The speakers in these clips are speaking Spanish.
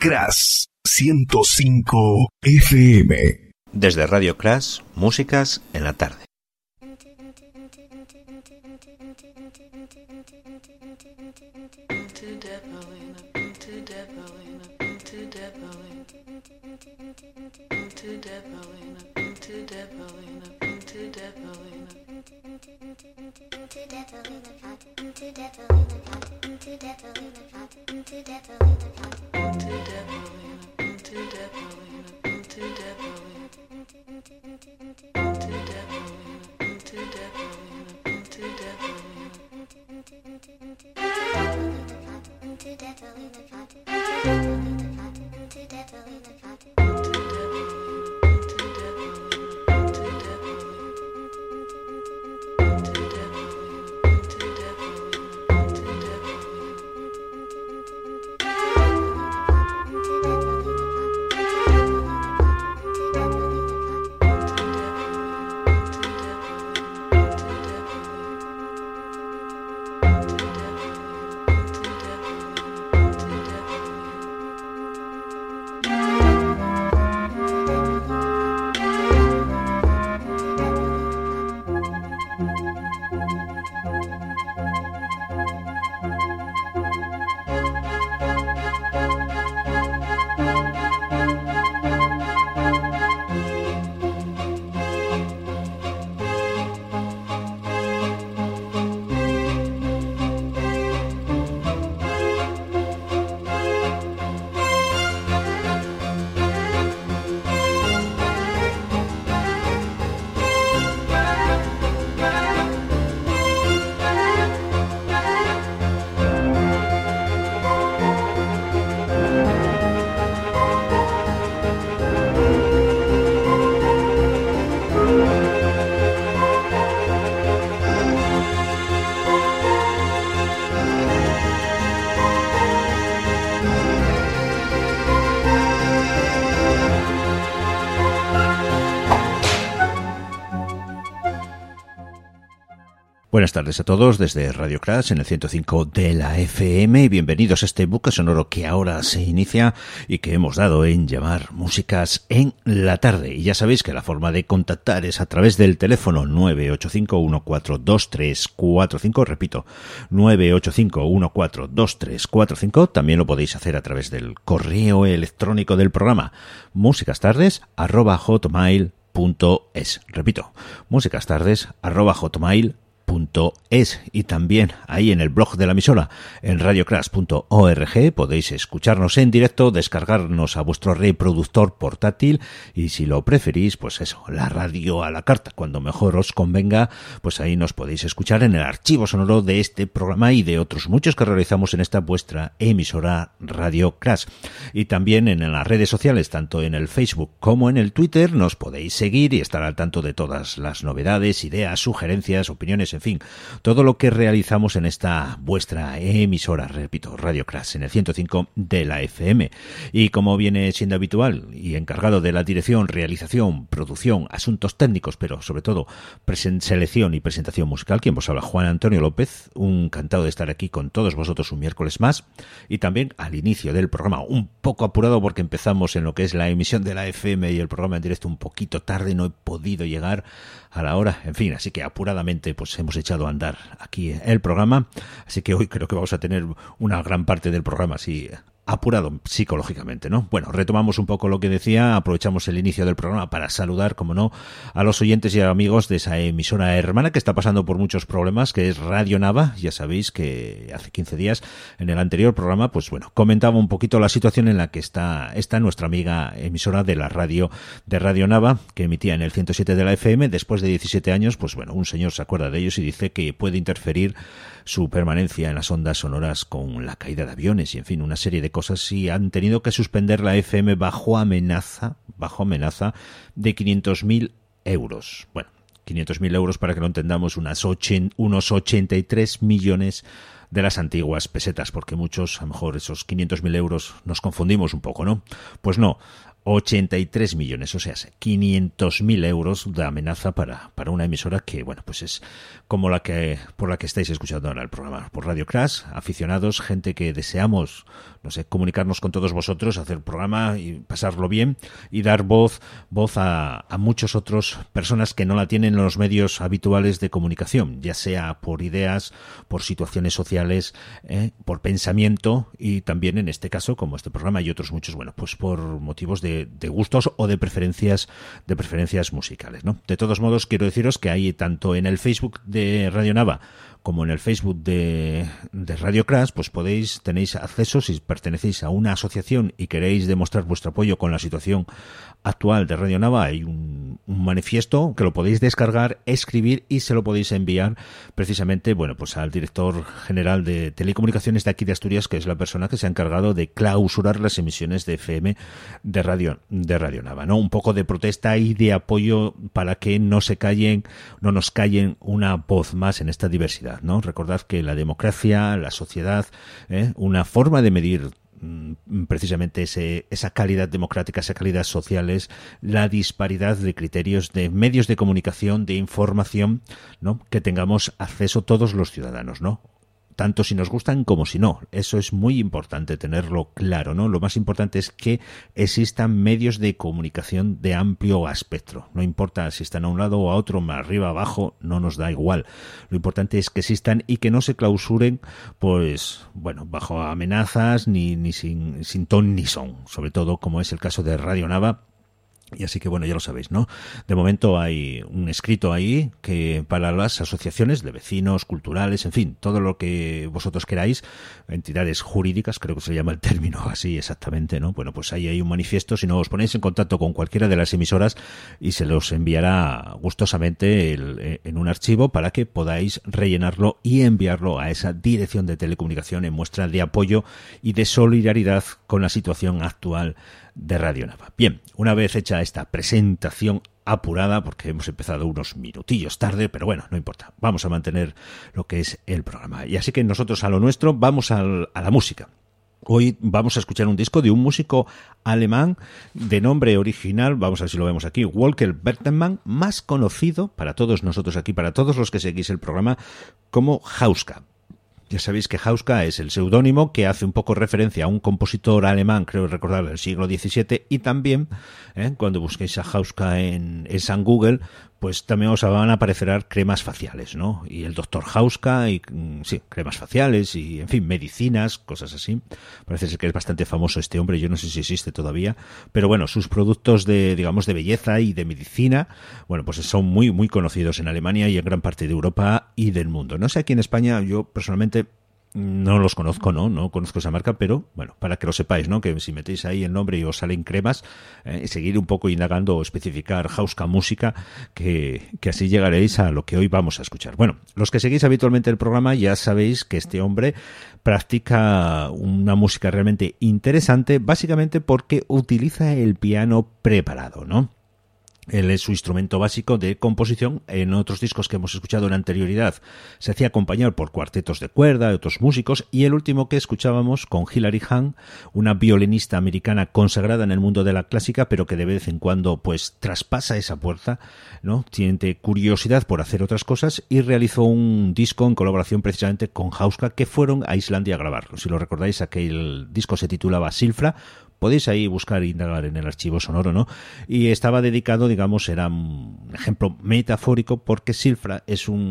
Crash 105 FM. Desde Radio Crash, músicas en la tarde. Buenas tardes a todos desde Radio Crash en el 105 de la FM y bienvenidos a este bucle sonoro que ahora se inicia y que hemos dado en llamar Músicas en la Tarde. Y ya sabéis que la forma de contactar es a través del teléfono 985-142345, repito, 985-142345. También lo podéis hacer a través del correo electrónico del programa musicastardes@hotmail.es. Repito, musicastardes@hotmail.es. Y también ahí en el blog de la emisora en radiocrash.org podéis escucharnos en directo, descargarnos a vuestro reproductor portátil y si lo preferís, pues eso, la radio a la carta, cuando mejor os convenga, pues ahí nos podéis escuchar en el archivo sonoro de este programa y de otros muchos que realizamos en esta vuestra emisora Radio Crash. Y también en las redes sociales, tanto en el Facebook como en el Twitter, nos podéis seguir y estar al tanto de todas las novedades, ideas, sugerencias, opiniones, en fin, todo lo que realizamos en esta vuestra emisora, repito, Radio Crash en el 105 de la FM. Y como viene siendo habitual y encargado de la dirección, realización, producción, asuntos técnicos, pero sobre todo selección y presentación musical, quien vos habla, Juan Antonio López, un encantado de estar aquí con todos vosotros un miércoles más. Y también al inicio del programa, un poco apurado porque empezamos en lo que es la emisión de la FM y el programa en directo un poquito tarde, no he podido llegar a la hora, en fin, así que apuradamente pues hemos echado a andar aquí el programa, así que hoy creo que vamos a tener una gran parte del programa así apurado psicológicamente, ¿no? Bueno, retomamos un poco lo que decía, aprovechamos el inicio del programa para saludar, como no, a los oyentes y amigos de esa emisora hermana que está pasando por muchos problemas, que es Radio Nava. Ya sabéis que hace 15 días, en el anterior programa, pues bueno, comentaba un poquito la situación en la que está nuestra amiga emisora de la radio, de Radio Nava, que emitía en el 107 de la FM. Después de 17 años, pues bueno, un señor se acuerda de ellos y dice que puede interferir su permanencia en las ondas sonoras con la caída de aviones y, en fin, una serie de cosas, y han tenido que suspender la FM bajo amenaza de 500.000 euros. Bueno, 500.000 euros, para que lo entendamos, unos 83 millones de las antiguas pesetas, porque muchos, a lo mejor esos 500.000 euros nos confundimos un poco, ¿no? Pues no. 83 millones, o sea, 500.000 euros de amenaza para una emisora que, bueno, pues es como la que por la que estáis escuchando ahora el programa, por Radio Crash, aficionados, gente que deseamos, no sé, comunicarnos con todos vosotros, hacer programa y pasarlo bien y dar voz a muchos otros personas que no la tienen en los medios habituales de comunicación, ya sea por ideas, por situaciones sociales, por pensamiento y también en este caso, como este programa y otros muchos, bueno, pues por motivos de gustos o de preferencias musicales, ¿no? De todos modos, quiero deciros que hay tanto en el Facebook de Radio Nava como en el Facebook de Radio Crash, pues tenéis acceso, si pertenecéis a una asociación y queréis demostrar vuestro apoyo con la situación actual de Radio Nava, hay un manifiesto que lo podéis descargar, escribir y se lo podéis enviar precisamente, bueno, pues al director general de Telecomunicaciones de aquí de Asturias, que es la persona que se ha encargado de clausurar las emisiones de FM de Radio Nava, ¿no? Un poco de protesta y de apoyo para que no nos callen una voz más en esta diversidad, ¿no? Recordad que la democracia, la sociedad, una forma de medir precisamente esa calidad democrática, esa calidad social es la disparidad de criterios de medios de comunicación, de información, ¿no? Que tengamos acceso todos los ciudadanos, ¿no? Tanto si nos gustan como si no. Eso es muy importante tenerlo claro, ¿no? Lo más importante es que existan medios de comunicación de amplio espectro. No importa si están a un lado o a otro, más arriba, abajo, no nos da igual. Lo importante es que existan y que no se clausuren, pues, bueno, bajo amenazas ni sin ton ni son. Sobre todo, como es el caso de Radio Nava. Y así que, bueno, ya lo sabéis, ¿no? De momento hay un escrito ahí que para las asociaciones de vecinos, culturales, en fin, todo lo que vosotros queráis, entidades jurídicas, creo que se llama el término así exactamente, ¿no? Bueno, pues ahí hay un manifiesto, si no os ponéis en contacto con cualquiera de las emisoras y se los enviará gustosamente en un archivo para que podáis rellenarlo y enviarlo a esa dirección de telecomunicación en muestra de apoyo y de solidaridad con la situación actual de Radio Nava. Bien, una vez hecha esta presentación apurada, porque hemos empezado unos minutillos tarde, pero bueno, no importa, vamos a mantener lo que es el programa. Y así que nosotros a lo nuestro, vamos a la música. Hoy vamos a escuchar un disco de un músico alemán de nombre original, vamos a ver si lo vemos aquí, Volker Bertelmann, más conocido para todos nosotros aquí, para todos los que seguís el programa, como Hauska. Ya sabéis que Hauska es el seudónimo que hace un poco referencia a un compositor alemán, creo recordar, del siglo XVII, y también, cuando busquéis a Hauska en San Google, pues también os van a aparecer cremas faciales, ¿no? Y el doctor Hauska, y sí, cremas faciales y, en fin, medicinas, cosas así. Parece ser que es bastante famoso este hombre, yo no sé si existe todavía, pero bueno, sus productos de belleza y de medicina, bueno, pues son muy, muy conocidos en Alemania y en gran parte de Europa y del mundo. No sé, aquí en España, yo personalmente no los conozco, no conozco esa marca, pero bueno, para que lo sepáis, ¿no? Que si metéis ahí el nombre y os salen cremas, seguir un poco indagando o especificar Hauska Música, que así llegaréis a lo que hoy vamos a escuchar. Bueno, los que seguís habitualmente el programa ya sabéis que este hombre practica una música realmente interesante, básicamente porque utiliza el piano preparado, ¿no? Él es su instrumento básico de composición. En otros discos que hemos escuchado en anterioridad se hacía acompañar por cuartetos de cuerda de otros músicos, y el último que escuchábamos con Hilary Hahn, una violinista americana consagrada en el mundo de la clásica, pero que de vez en cuando pues traspasa esa puerta, ¿no? Tiene curiosidad por hacer otras cosas y realizó un disco en colaboración precisamente con Hauska, que fueron a Islandia a grabarlo. Si lo recordáis, aquel disco se titulaba Silfra. Podéis ahí buscar e indagar en el archivo sonoro, ¿no? Y estaba dedicado, digamos, era un ejemplo metafórico, porque Silfra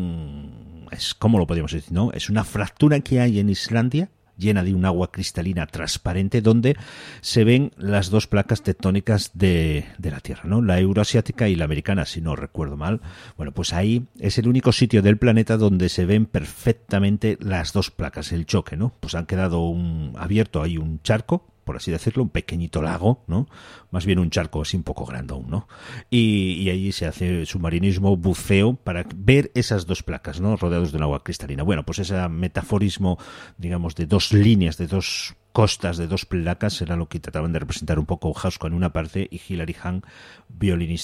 ¿cómo lo podríamos decir, no? Es una fractura que hay en Islandia, llena de un agua cristalina transparente, donde se ven las dos placas tectónicas de la Tierra, ¿no? La euroasiática y la americana, si no recuerdo mal. Bueno, pues ahí es el único sitio del planeta donde se ven perfectamente las dos placas, el choque, ¿no? Pues han quedado abierto ahí un charco, por así decirlo, un pequeñito lago, ¿no? Más bien un charco así un poco grandón, ¿no? Y allí se hace submarinismo, buceo, para ver esas dos placas, ¿no? Rodeados de un agua cristalina. Bueno, pues ese metaforismo, digamos, de dos líneas, de dos costas, de dos placas, era lo que trataban de representar un poco Hauska en una parte y Hilary Hahn, violinista,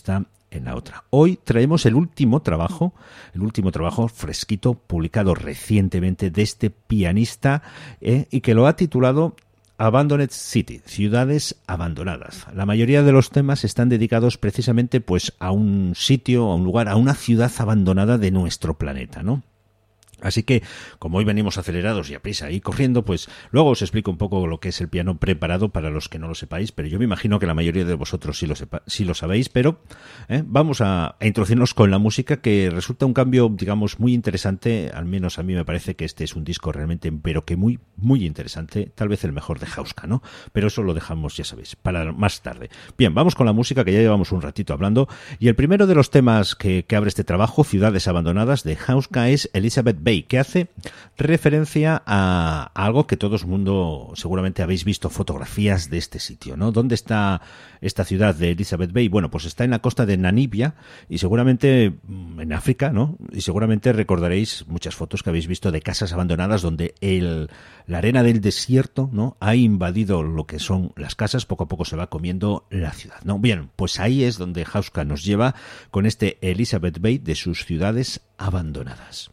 en la otra. Hoy traemos el último trabajo fresquito, publicado recientemente de este pianista y que lo ha titulado Abandoned City, ciudades abandonadas. La mayoría de los temas están dedicados precisamente pues a un sitio, a un lugar, a una ciudad abandonada de nuestro planeta, ¿no? Así que, como hoy venimos acelerados y a prisa y corriendo, pues luego os explico un poco lo que es el piano preparado para los que no lo sepáis, pero yo me imagino que la mayoría de vosotros sí lo sabéis, pero vamos a introducirnos con la música, que resulta un cambio, digamos, muy interesante. Al menos a mí me parece que este es un disco realmente, pero que muy, muy interesante, tal vez el mejor de Hauska, ¿no? Pero eso lo dejamos, ya sabéis, para más tarde. Bien, vamos con la música, que ya llevamos un ratito hablando, y el primero de los temas que abre este trabajo, Ciudades Abandonadas, de Hauska, es Elizabeth Bay, que hace referencia a algo que todo el mundo seguramente habéis visto fotografías de este sitio, ¿no? ¿Dónde está esta ciudad de Elizabeth Bay? Bueno, pues está en la costa de Namibia y seguramente en África, ¿no? Y seguramente recordaréis muchas fotos que habéis visto de casas abandonadas donde la arena del desierto, ¿no?, ha invadido lo que son las casas, poco a poco se va comiendo la ciudad, ¿no? Bien, pues ahí es donde Hauska nos lleva con este Elizabeth Bay de sus ciudades abandonadas.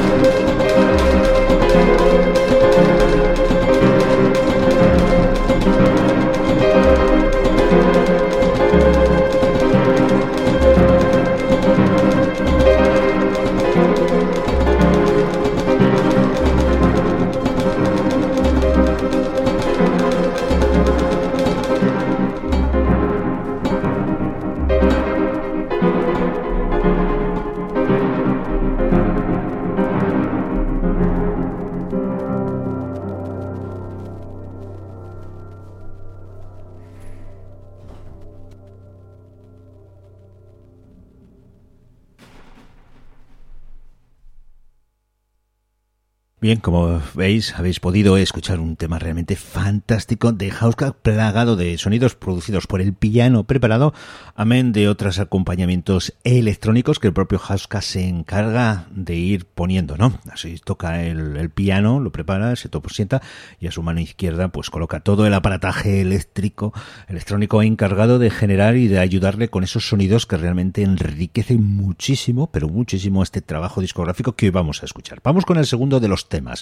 Bien, como veis, habéis podido escuchar un tema realmente fantástico de Hauska, plagado de sonidos producidos por el piano preparado, amén de otros acompañamientos electrónicos que el propio Hauska se encarga de ir poniendo, ¿no? Así toca el piano, lo prepara, se sienta y a su mano izquierda pues coloca todo el aparataje eléctrico, electrónico encargado de generar y de ayudarle con esos sonidos que realmente enriquecen muchísimo, pero muchísimo este trabajo discográfico que hoy vamos a escuchar. Vamos con el segundo de los temas.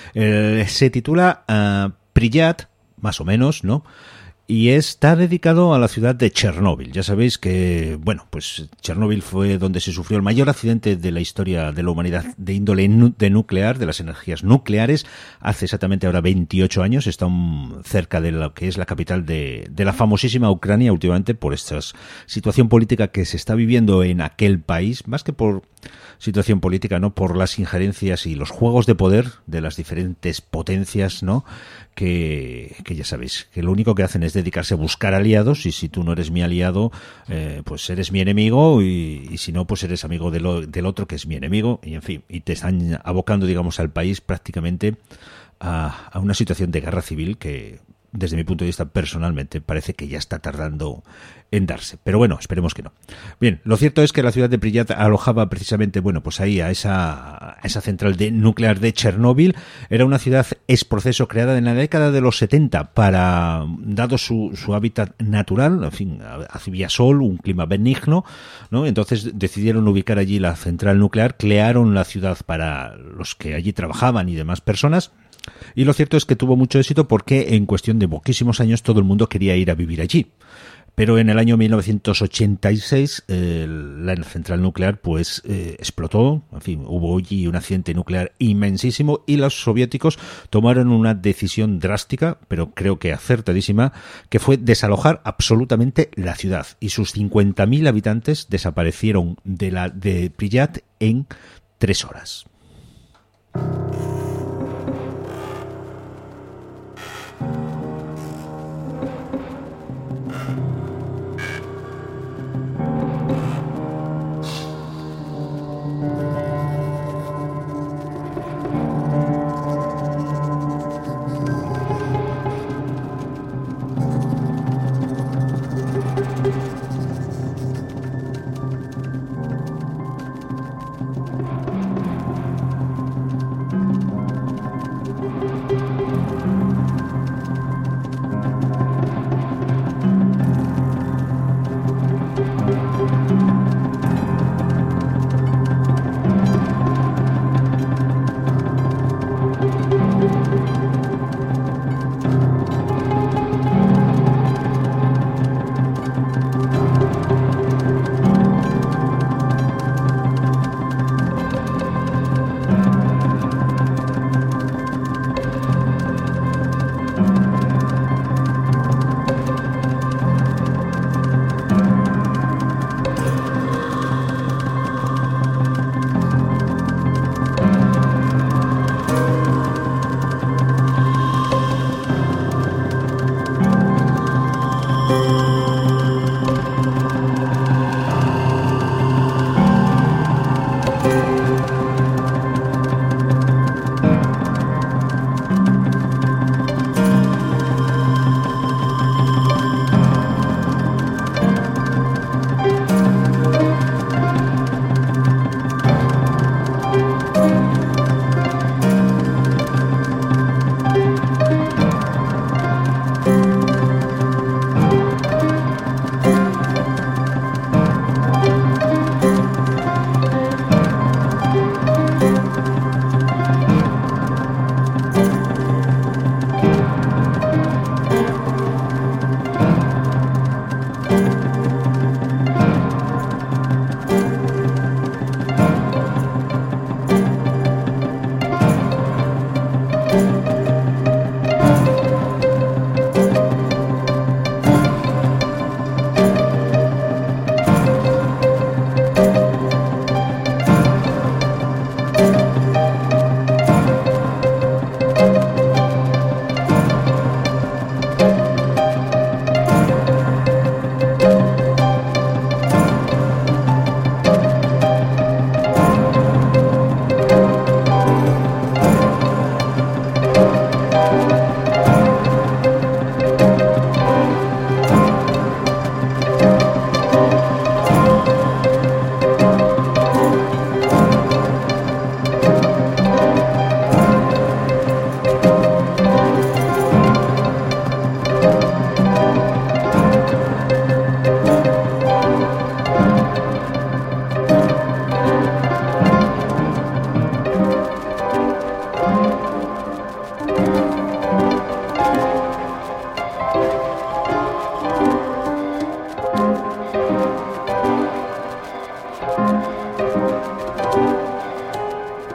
Se titula Pripyat, más o menos, ¿no? Y está dedicado a la ciudad de Chernóbil. Ya sabéis que, bueno, pues Chernóbil fue donde se sufrió el mayor accidente de la historia de la humanidad de índole nuclear, de las energías nucleares, hace exactamente ahora 28 años. Está cerca de lo que es la capital de la famosísima Ucrania, últimamente por esta situación política que se está viviendo en aquel país, más que por situación política, ¿no? Por las injerencias y los juegos de poder de las diferentes potencias, ¿no? Que ya sabéis, que lo único que hacen es dedicarse a buscar aliados, y si tú no eres mi aliado, pues eres mi enemigo, y si no, pues eres amigo del otro que es mi enemigo, y en fin, y te están abocando, digamos, al país prácticamente a una situación de guerra civil que, desde mi punto de vista personalmente, parece que ya está tardando en darse. Pero bueno, esperemos que no. Bien, lo cierto es que la ciudad de Pripyat alojaba precisamente, bueno, pues ahí a esa central nuclear de Chernóbil. Era una ciudad ex proceso creada en la década de los 70 para, dado su hábitat natural, en fin, había sol, un clima benigno, ¿no? Entonces decidieron ubicar allí la central nuclear, crearon la ciudad para los que allí trabajaban y demás personas. Y lo cierto es que tuvo mucho éxito porque en cuestión de poquísimos años todo el mundo quería ir a vivir allí. Pero en el año 1986 la central nuclear pues explotó, en fin, hubo allí un accidente nuclear inmensísimo y los soviéticos tomaron una decisión drástica, pero creo que acertadísima, que fue desalojar absolutamente la ciudad, y sus 50.000 habitantes desaparecieron de Pripyat en 3 horas.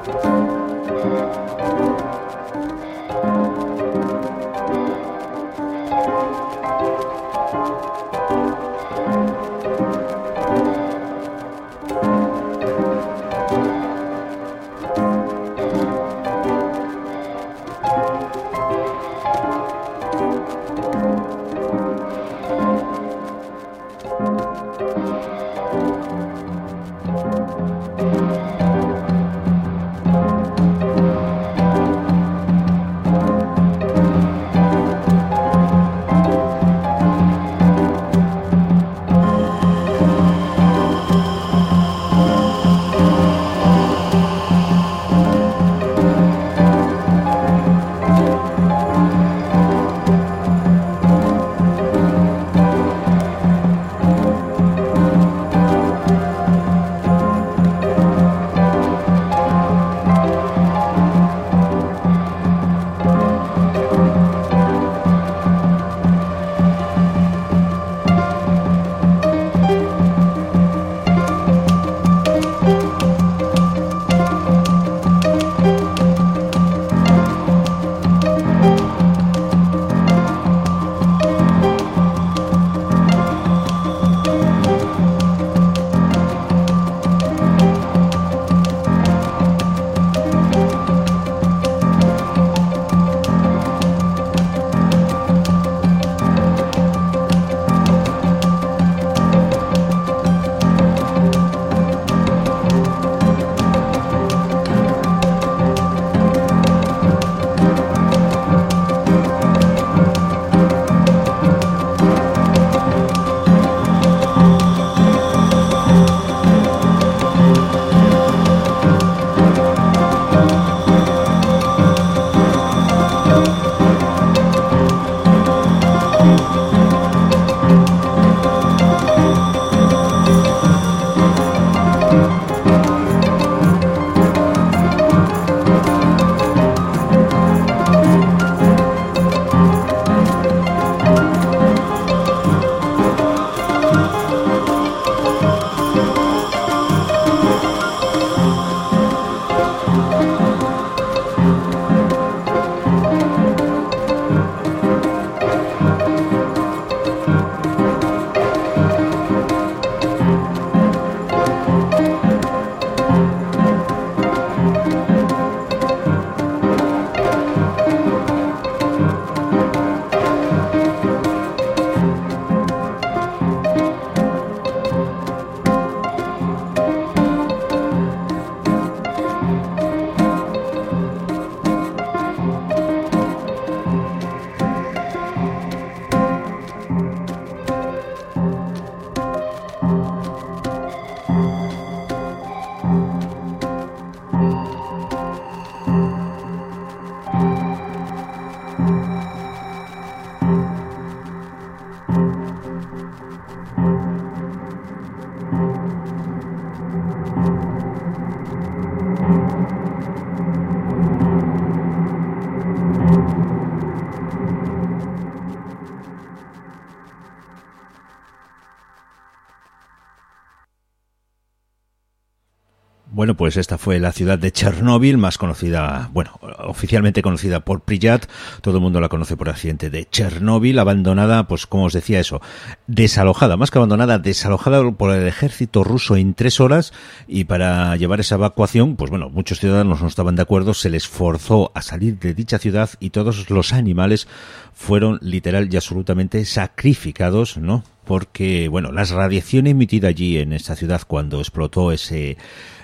Bueno, pues esta fue la ciudad de Chernóbil, más conocida, bueno, oficialmente conocida por Pripyat. Todo el mundo la conoce por el accidente de Chernóbil, abandonada, pues como os decía eso, desalojada, más que abandonada, desalojada por el ejército ruso en 3 horas, y para llevar esa evacuación, pues bueno, muchos ciudadanos no estaban de acuerdo, se les forzó a salir de dicha ciudad y todos los animales fueron literal y absolutamente sacrificados, ¿no? Porque, bueno, la radiación emitida allí en esta ciudad cuando explotó esa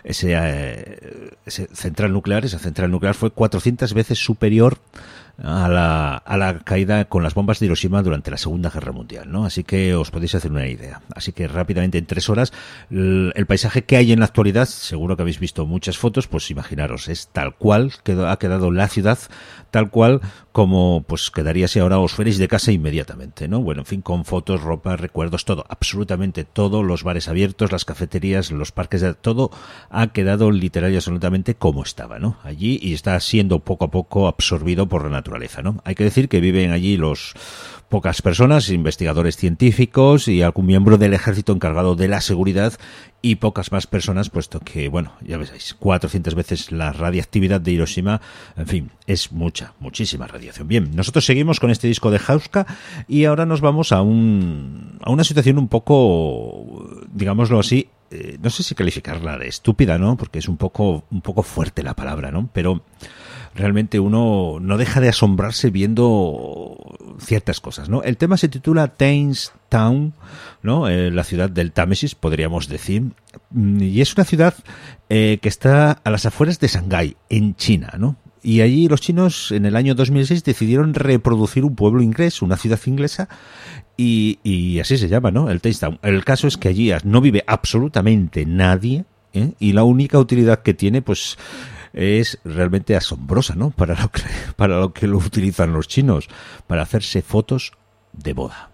central nuclear fue 400 veces superior a la caída con las bombas de Hiroshima durante la Segunda Guerra Mundial, ¿no? Así que os podéis hacer una idea. Así que rápidamente, en 3 horas, el paisaje que hay en la actualidad, seguro que habéis visto muchas fotos, pues imaginaros, es tal cual, ha quedado la ciudad tal cual como pues quedaría si ahora os fuerais de casa inmediatamente, ¿no? Bueno, en fin, con fotos, ropa, recuerdos, todo, absolutamente todo, los bares abiertos, las cafeterías, los parques, todo ha quedado literal y absolutamente como estaba, ¿no? Allí, y está siendo poco a poco absorbido por la naturaleza. naturaleza, ¿no? Hay que decir que viven allí pocas personas, investigadores científicos y algún miembro del ejército encargado de la seguridad, y pocas más personas, puesto que, bueno, ya veis, 400 veces la radiactividad de Hiroshima. En fin, es muchísima radiación. Bien, nosotros seguimos con este disco de Hauska y ahora nos vamos a una situación un poco, digámoslo así, no sé si calificarla de estúpida, ¿no? Porque es un poco fuerte la palabra, ¿no? Pero realmente uno no deja de asombrarse viendo ciertas cosas, ¿no? El tema se titula Thames Town, ¿no? La ciudad del Támesis, podríamos decir, y es una ciudad que está a las afueras de Shanghái, en China, ¿no? Y allí los chinos en el año 2006 decidieron reproducir un pueblo inglés, una ciudad inglesa, y así se llama, ¿no? El Thames Town. El caso es que allí no vive absolutamente nadie, ¿eh? Y la única utilidad que tiene, pues, es realmente asombrosa, ¿no? Para lo que lo utilizan los chinos, para hacerse fotos de boda.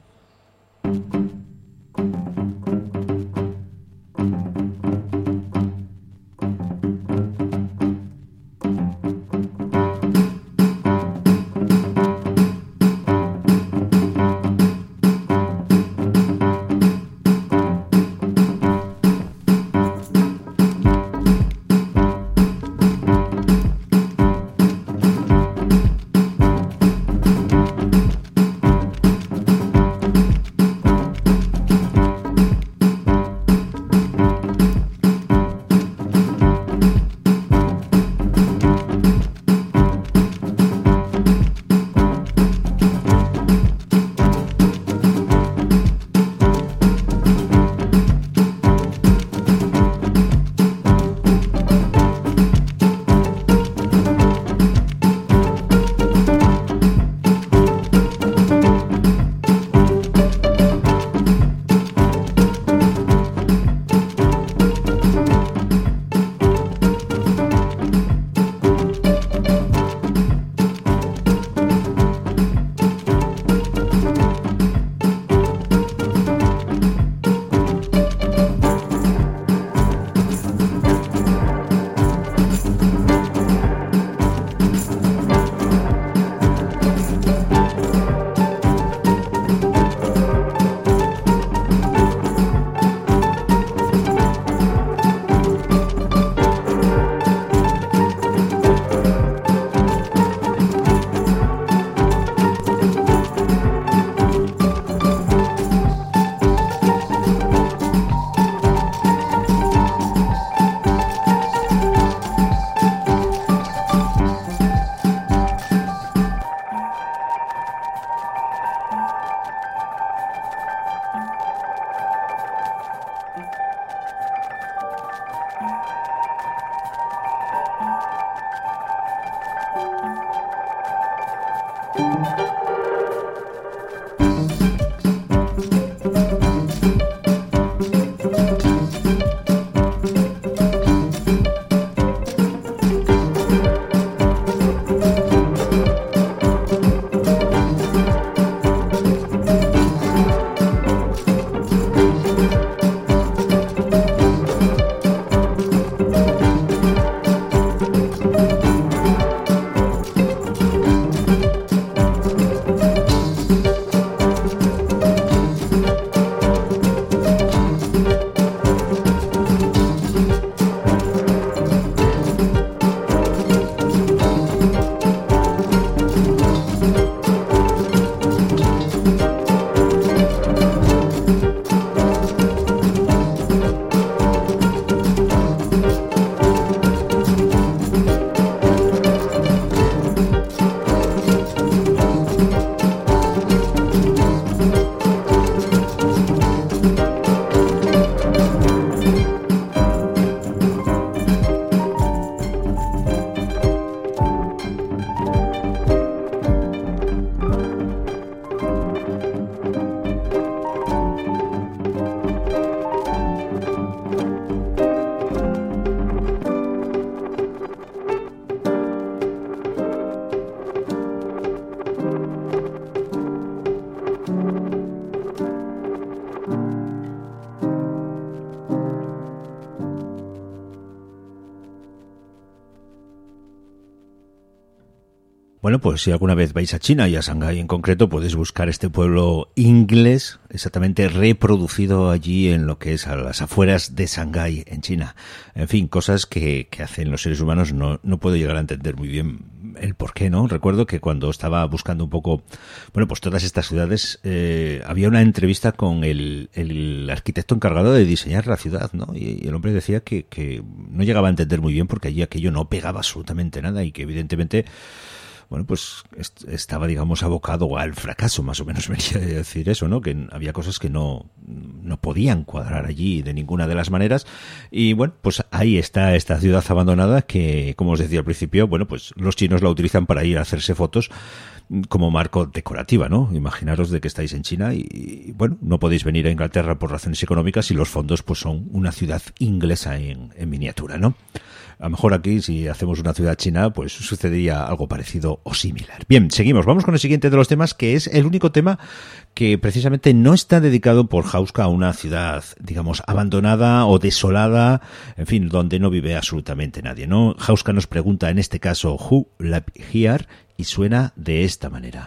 Bueno, pues si alguna vez vais a China y a Shanghái en concreto, podéis buscar este pueblo inglés, exactamente reproducido allí en lo que es a las afueras de Shanghái, en China. En fin, cosas que hacen los seres humanos, no puedo llegar a entender muy bien el por qué, ¿no? Recuerdo que cuando estaba buscando un poco, bueno, pues todas estas ciudades, había una entrevista con el arquitecto encargado de diseñar la ciudad, ¿no? Y el hombre decía que no llegaba a entender muy bien porque allí aquello no pegaba absolutamente nada y que evidentemente, bueno, pues estaba, digamos, abocado al fracaso, más o menos venía a decir eso, ¿no? Que había cosas que no podían cuadrar allí de ninguna de las maneras. Y bueno, pues ahí está esta ciudad abandonada que, como os decía al principio, bueno, pues los chinos la utilizan para ir a hacerse fotos como marco decorativa, ¿no? Imaginaros de que estáis en China y bueno, no podéis venir a Inglaterra por razones económicas y los fondos pues son una ciudad inglesa en miniatura, ¿no? A lo mejor aquí, si hacemos una ciudad china, pues sucedería algo parecido o similar. Bien, seguimos. Vamos con el siguiente de los temas, que es el único tema que precisamente no está dedicado por Hauska a una ciudad, digamos, abandonada o desolada, en fin, donde no vive absolutamente nadie, ¿no? Hauska nos pregunta, en este caso, Who live here? Y suena de esta manera.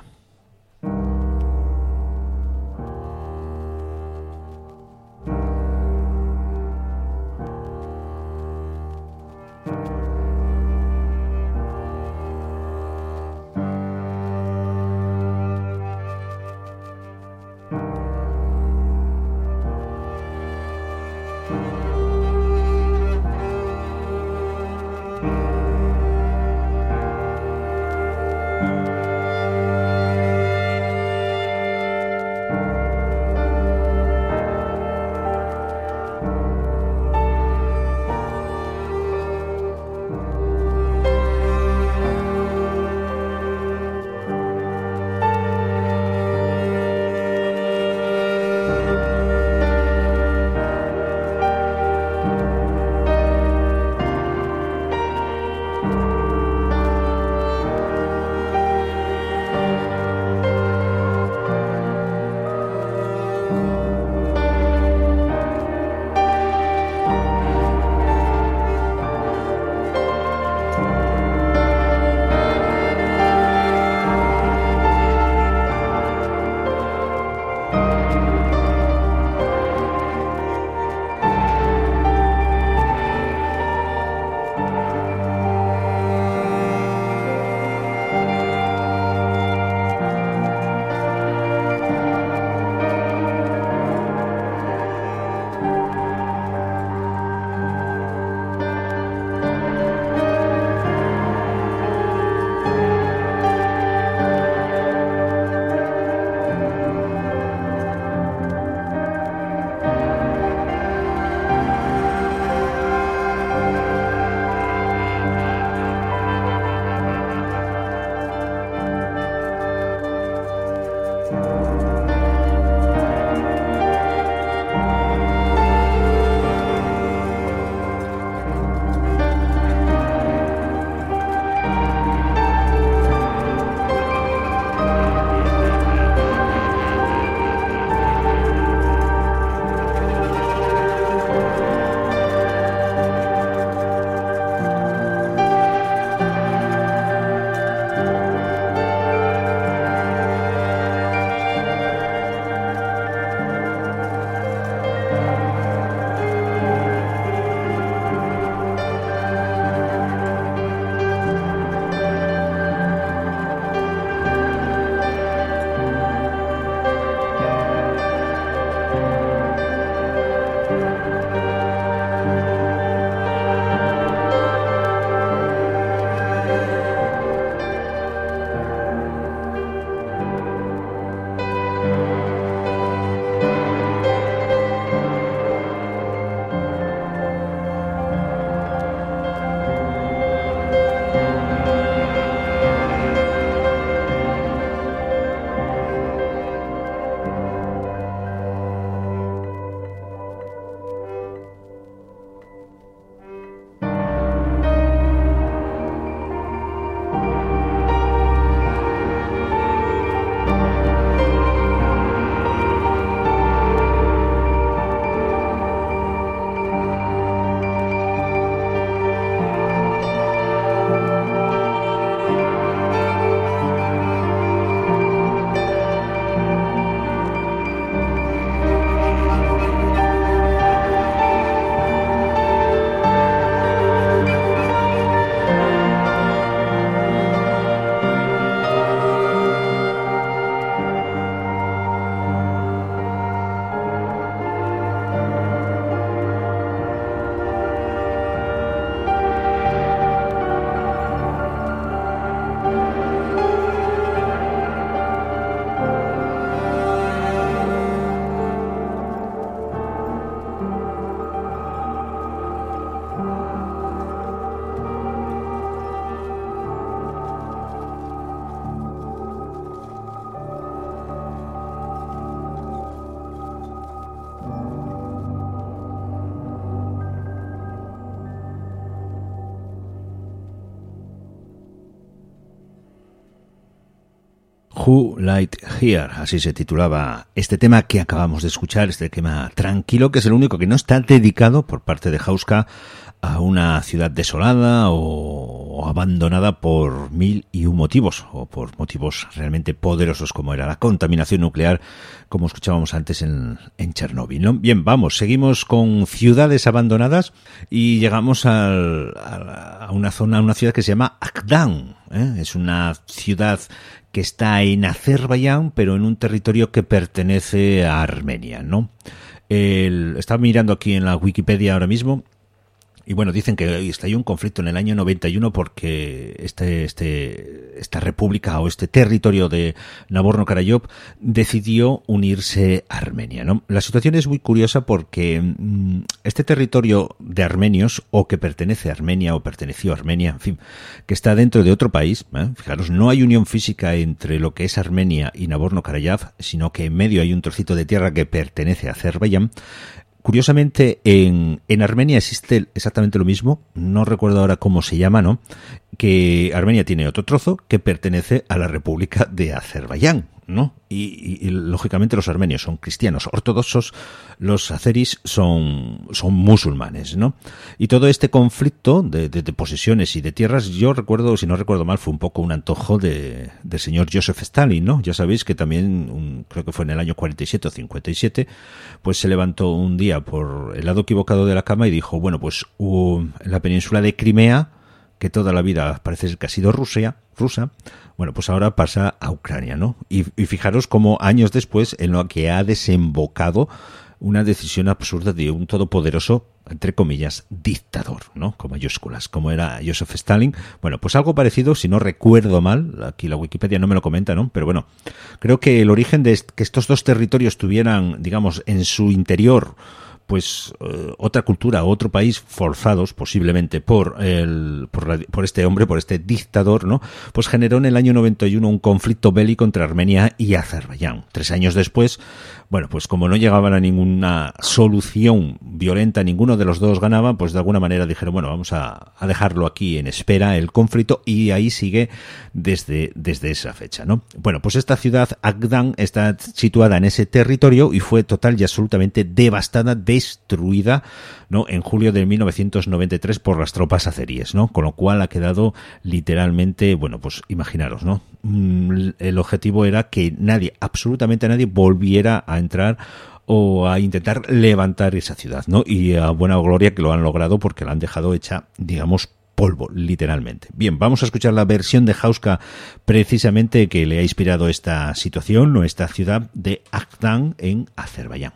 Who Light Here, así se titulaba este tema que acabamos de escuchar, este tema tranquilo, que es el único que no está dedicado por parte de Hauska a una ciudad desolada o abandonada por mil y un motivos, o por motivos realmente poderosos como era la contaminación nuclear, como escuchábamos antes en Chernóbil, ¿no? Bien, vamos, seguimos con ciudades abandonadas y llegamos a una zona, a una ciudad que se llama Akdan, ¿eh? Es una ciudad que está en Azerbaiyán, pero en un territorio que pertenece a Armenia, ¿no? Estaba mirando aquí en la Wikipedia ahora mismo. Y bueno, dicen que estalló un conflicto en el año 91 porque esta república o este territorio de Nagorno-Karabaj decidió unirse a Armenia, ¿no? La situación es muy curiosa porque este territorio de armenios, o que pertenece a Armenia o perteneció a Armenia, en fin, que está dentro de otro país, fijaros, no hay unión física entre lo que es Armenia y Nagorno-Karabaj, sino que en medio hay un trocito de tierra que pertenece a Azerbaiyán. Curiosamente, en Armenia existe exactamente lo mismo, no recuerdo ahora cómo se llama, ¿no? Que Armenia tiene otro trozo que pertenece a la República de Azerbaiyán, ¿no? Y lógicamente los armenios son cristianos ortodoxos, los azeris son musulmanes, ¿no? Y todo este conflicto de posesiones y de tierras, yo recuerdo, si no recuerdo mal, fue un poco un antojo del señor Joseph Stalin, ¿no? Ya sabéis que también, creo que fue en el año 47 o 57, pues se levantó un día por el lado equivocado de la cama y dijo, bueno, pues en la península de Crimea, que toda la vida parece que ha sido rusa, bueno, pues ahora pasa a Ucrania, ¿no? Y fijaros cómo años después en lo que ha desembocado una decisión absurda de un todopoderoso, entre comillas, dictador, ¿no? Con mayúsculas, como era Joseph Stalin. Bueno, pues algo parecido, si no recuerdo mal, aquí la Wikipedia no me lo comenta, ¿no? Pero bueno, creo que el origen de que estos dos territorios tuvieran, digamos, en su interior, pues otra cultura, otro país, forzados posiblemente por este hombre, por este dictador, ¿no? Pues generó en el año 91 un conflicto bélico entre Armenia y Azerbaiyán. 3 años después, bueno, pues como no llegaban a ninguna solución violenta, ninguno de los dos ganaba, pues de alguna manera dijeron, bueno, vamos a dejarlo aquí en espera, el conflicto, y ahí sigue desde esa fecha, ¿no? Bueno, pues esta ciudad, Akdan, está situada en ese territorio y fue total y absolutamente devastada, destruida, ¿no? En julio de 1993 por las tropas azeríes, ¿no? Con lo cual ha quedado literalmente, bueno, pues imaginaros, ¿no? El objetivo era que nadie, absolutamente nadie, volviera a entrar o a intentar levantar esa ciudad, ¿no? Y a buena gloria que lo han logrado porque la han dejado hecha, digamos, polvo, literalmente. Bien, vamos a escuchar la versión de Hauska precisamente que le ha inspirado esta situación o esta ciudad de Akdan en Azerbaiyán.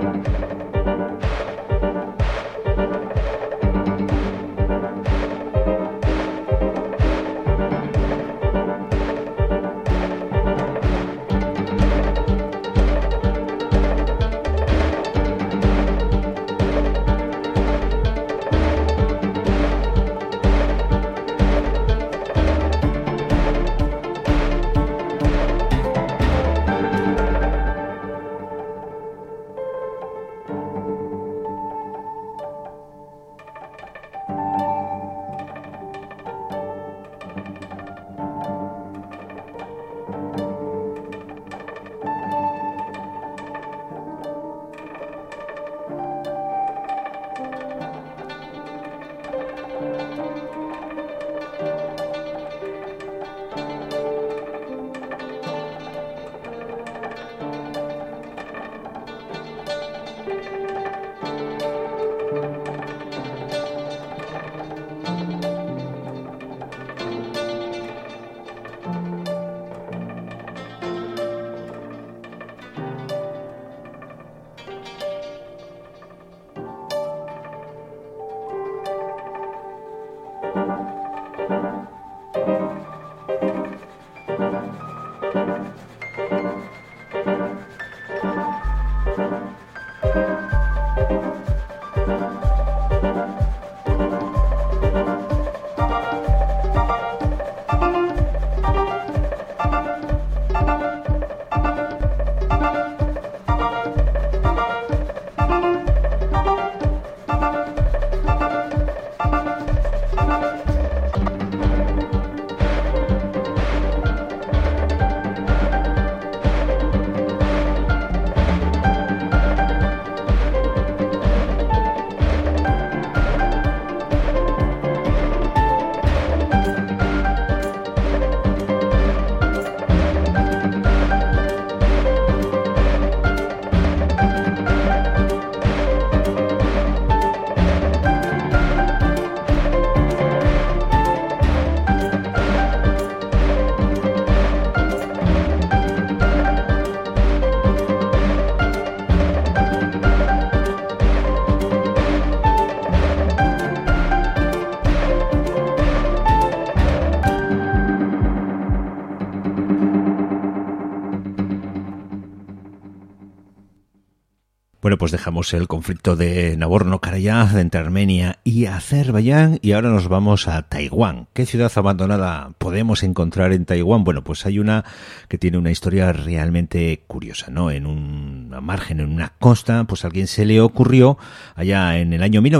Bueno, pues dejamos el conflicto de Nagorno-Karabaj entre Armenia y Azerbaiyán y ahora nos vamos a Taiwán. ¿Qué ciudad abandonada podemos encontrar en Taiwán? Bueno, pues hay una que tiene una historia realmente curiosa, ¿no? En una margen, en una costa, pues a alguien se le ocurrió allá en el año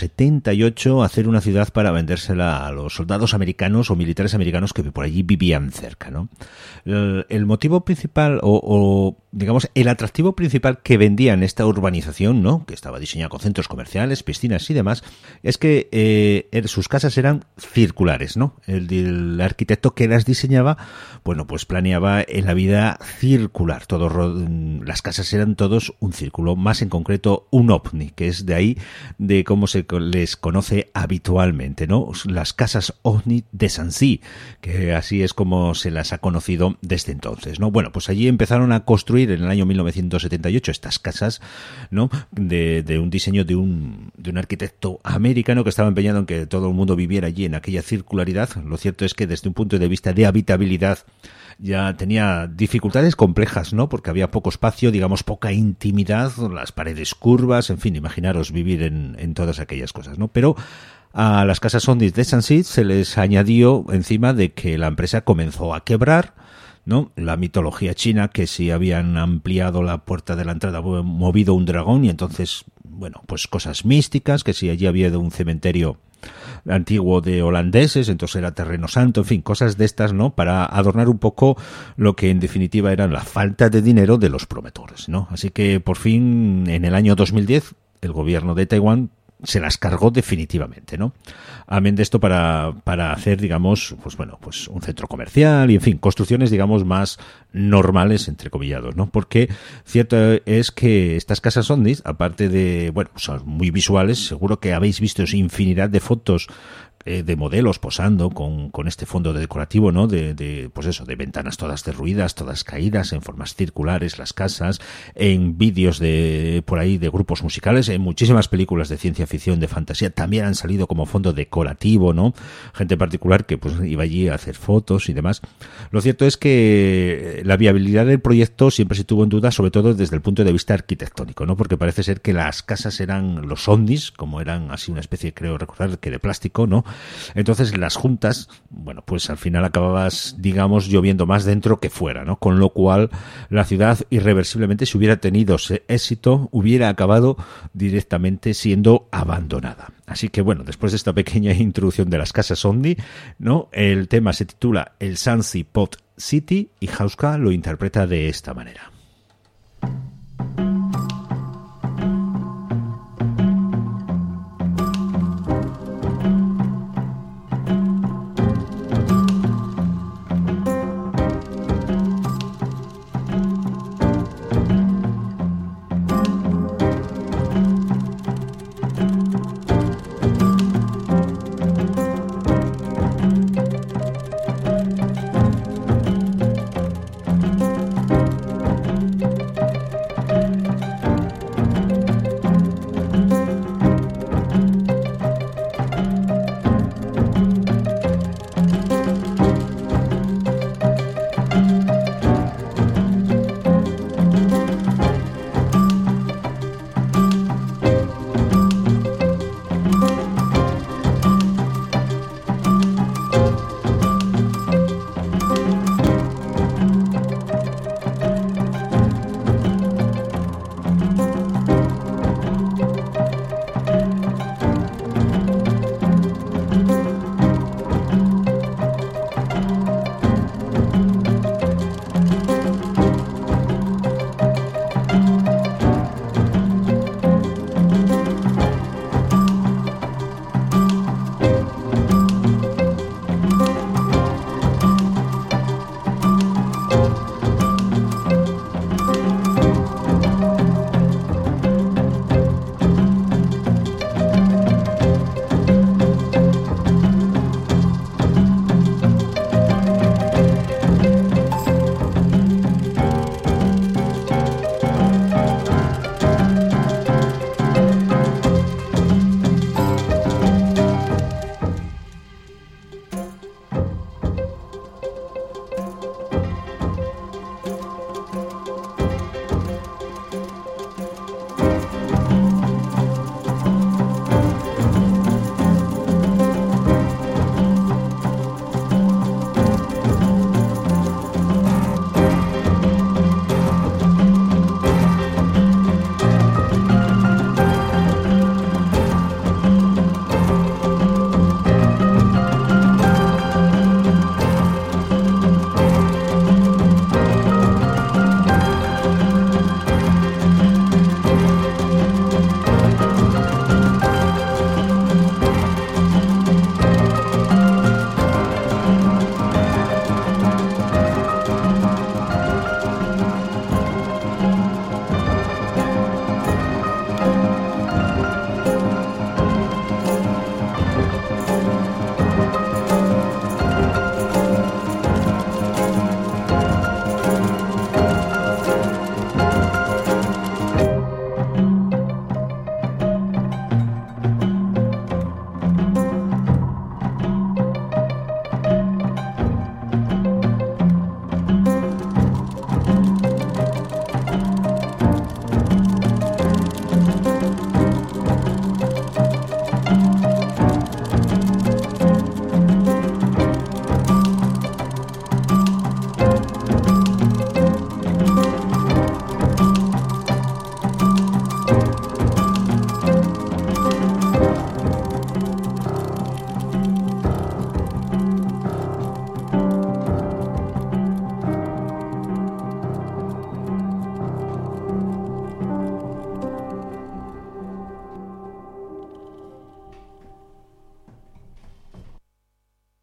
1978 hacer una ciudad para vendérsela a los soldados americanos o militares americanos que por allí vivían cerca, ¿no? El motivo principal o digamos el atractivo principal que vendían esta urbanización, ¿no? Que estaba diseñada con centros comerciales, piscinas y demás, es que sus casas eran circulares, ¿no? El arquitecto que las diseñaba, bueno, pues planeaba en la vida circular. Las casas eran todos un círculo, más en concreto un ovni, que es de ahí de cómo se les conoce habitualmente, ¿no? Las casas ovni de Shanxi, que así es como se las ha conocido desde entonces, ¿no? Bueno, pues allí empezaron a construir en el año 1978 estas casas, ¿no? De un diseño de un arquitecto americano que estaba empeñado en que todo el mundo viviera allí en aquella circularidad. Lo cierto es que desde un punto de vista de habitabilidad ya tenía dificultades complejas, ¿no? Porque había poco espacio, digamos, poca intimidad, las paredes curvas, en fin, imaginaros vivir en todas aquellas cosas, ¿no? Pero a las casas ovnis de Shanxi se les añadió encima de que la empresa comenzó a quebrar, ¿no? La mitología china, que si habían ampliado la puerta de la entrada, movido un dragón, y entonces, bueno, pues cosas místicas, que si allí había un cementerio antiguo de holandeses, entonces era terreno santo, en fin, cosas de estas, ¿no? Para adornar un poco lo que en definitiva era la falta de dinero de los promotores, ¿no? Así que por fin, en el año 2010, el gobierno de Taiwán se las cargó definitivamente, ¿no? Amén de esto para hacer, digamos, pues bueno, pues un centro comercial y, en fin, construcciones, digamos, más normales, entrecomillados, ¿no? Porque cierto es que estas casas ovnis, aparte de, bueno, son muy visuales, seguro que habéis visto infinidad de fotos de modelos posando con este fondo decorativo, ¿no? Pues eso, de ventanas todas derruidas, todas caídas, en formas circulares, las casas, en vídeos de por ahí de grupos musicales, en muchísimas películas de ciencia ficción, de fantasía, también han salido como fondo decorativo, ¿no? Gente particular que pues iba allí a hacer fotos y demás. Lo cierto es que la viabilidad del proyecto siempre se tuvo en duda, sobre todo desde el punto de vista arquitectónico, ¿no? Porque parece ser que las casas eran los ovnis, como eran así una especie, creo recordar, que de plástico, ¿no? Entonces las juntas, bueno, pues al final acababas, digamos, lloviendo más dentro que fuera, ¿no? Con lo cual la ciudad irreversiblemente, si hubiera tenido éxito, hubiera acabado directamente siendo abandonada. Así que bueno, después de esta pequeña introducción de las casas ovni, ¿no? El tema se titula El Sunset Pot City y Hauska lo interpreta de esta manera.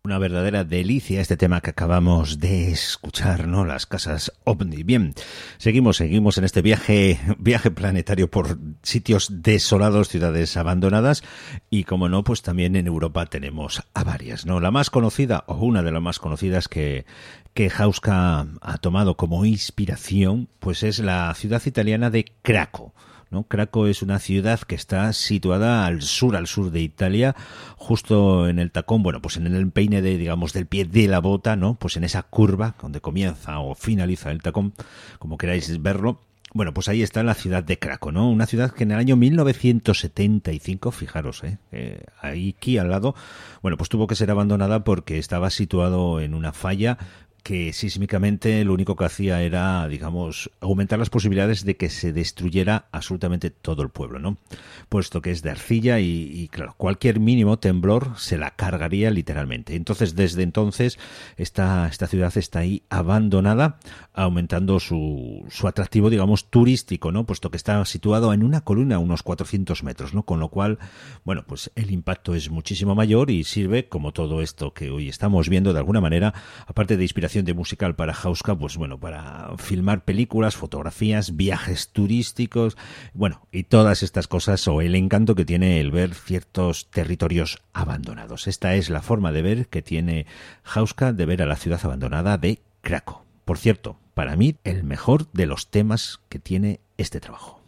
Una verdadera delicia este tema que acabamos de escuchar, ¿no? Las casas OVNI. Bien, seguimos en este viaje planetario por sitios desolados, ciudades abandonadas y, como no, pues también en Europa tenemos a varias, ¿no? La más conocida, o una de las más conocidas que Hauska ha tomado como inspiración, pues es la ciudad italiana de Craco, ¿no? Craco es una ciudad que está situada al sur de Italia, justo en el tacón, bueno, pues en el empeine del pie de la bota, ¿no? Pues en esa curva donde comienza o finaliza el tacón, como queráis verlo. Bueno, pues ahí está la ciudad de Craco, ¿no? Una ciudad que en el año 1975, fijaros, ahí aquí al lado, bueno, pues tuvo que ser abandonada porque estaba situado en una falla que sísmicamente lo único que hacía era, digamos, aumentar las posibilidades de que se destruyera absolutamente todo el pueblo, ¿no? Puesto que es de arcilla y claro, cualquier mínimo temblor se la cargaría literalmente. Entonces, desde entonces, esta ciudad está ahí abandonada, aumentando su atractivo, digamos, turístico, ¿no? Puesto que está situado en una colina a unos 400 metros, ¿no? Con lo cual, bueno, pues el impacto es muchísimo mayor y sirve, como todo esto que hoy estamos viendo, de alguna manera, aparte de inspiración de musical para Hauska, pues bueno, para filmar películas, fotografías, viajes turísticos, bueno, y todas estas cosas, o el encanto que tiene el ver ciertos territorios abandonados. Esta es la forma de ver que tiene Hauska, de ver a la ciudad abandonada de Craco. Por cierto, para mí, el mejor de los temas que tiene este trabajo.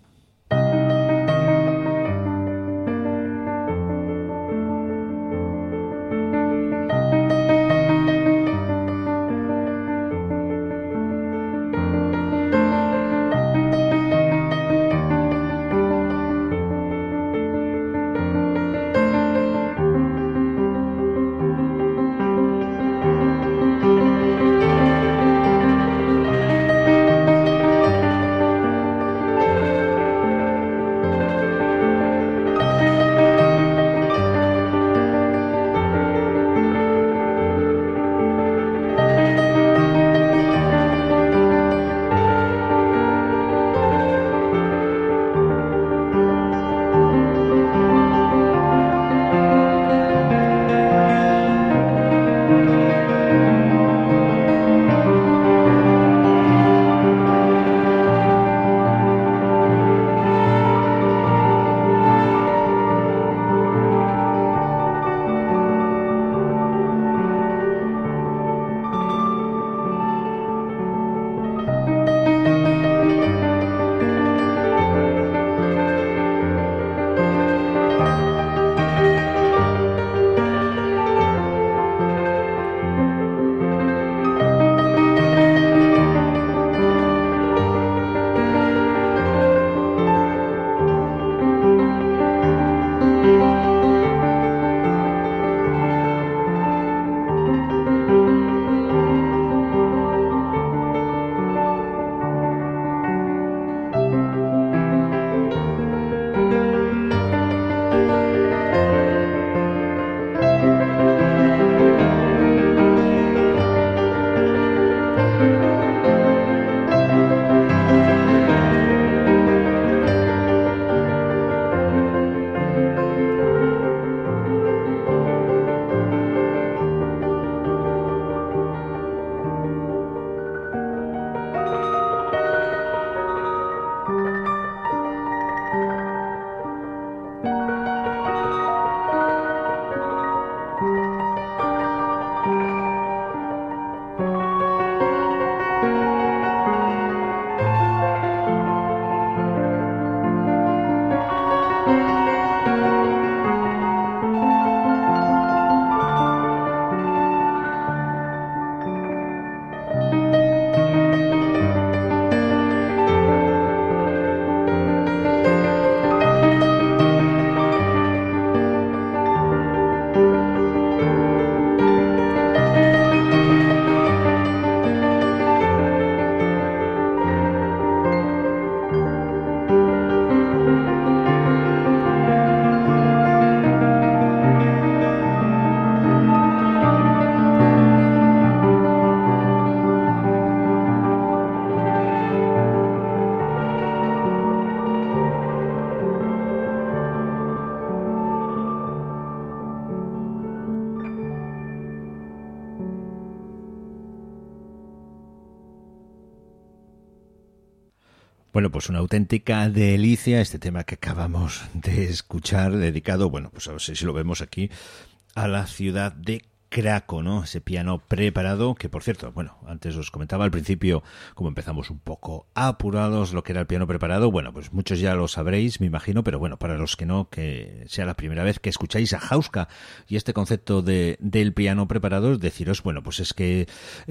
Bueno, pues una auténtica delicia este tema que acabamos de escuchar, dedicado, bueno, pues a ver si lo vemos aquí, a la ciudad de Craco, ¿no? Ese piano preparado, que por cierto, bueno, antes os comentaba al principio, como empezamos un poco apurados lo que era el piano preparado, bueno, pues muchos ya lo sabréis, me imagino, pero bueno, para los que no, que sea la primera vez que escucháis a Hauska y este concepto del piano preparado, deciros, bueno, pues es que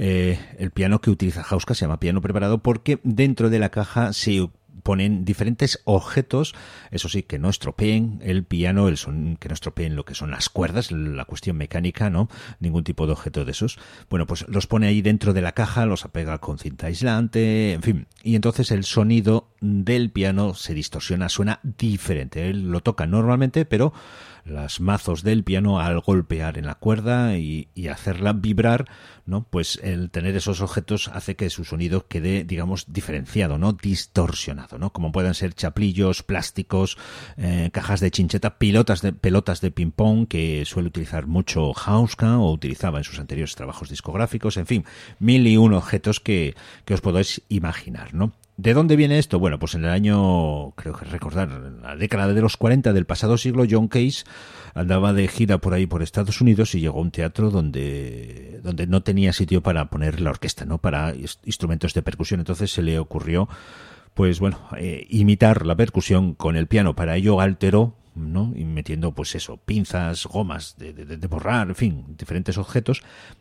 el piano que utiliza Hauska se llama piano preparado porque dentro de la caja se ponen diferentes objetos, eso sí, que no estropeen el piano, que no estropeen lo que son las cuerdas, la cuestión mecánica, ¿no? Ningún tipo de objeto de esos. Bueno, pues los pone ahí dentro de la caja, los apega con cinta aislante, en fin. Y entonces el sonido del piano se distorsiona, suena diferente. Él lo toca normalmente, pero las mazos del piano al golpear en la cuerda y hacerla vibrar, ¿no? Pues el tener esos objetos hace que su sonido quede, digamos, diferenciado, ¿no? Distorsionado, ¿no? Como pueden ser chaplillos, plásticos, cajas de chincheta, pelotas de ping-pong que suele utilizar mucho Hauska o utilizaba en sus anteriores trabajos discográficos, en fin, 1001 objetos que os podéis imaginar, ¿no? ¿De dónde viene esto? Bueno, pues en el año, creo que recordar, en la década de los 40 del pasado siglo, John Cage andaba de gira por ahí por Estados Unidos y llegó a un teatro donde no tenía sitio para poner la orquesta, ¿no? Para instrumentos de percusión. Entonces se le ocurrió, pues bueno, imitar la percusión con el piano. Para ello alteró, ¿no? Y metiendo, pues eso, pinzas, gomas de borrar, en fin, diferentes objetos,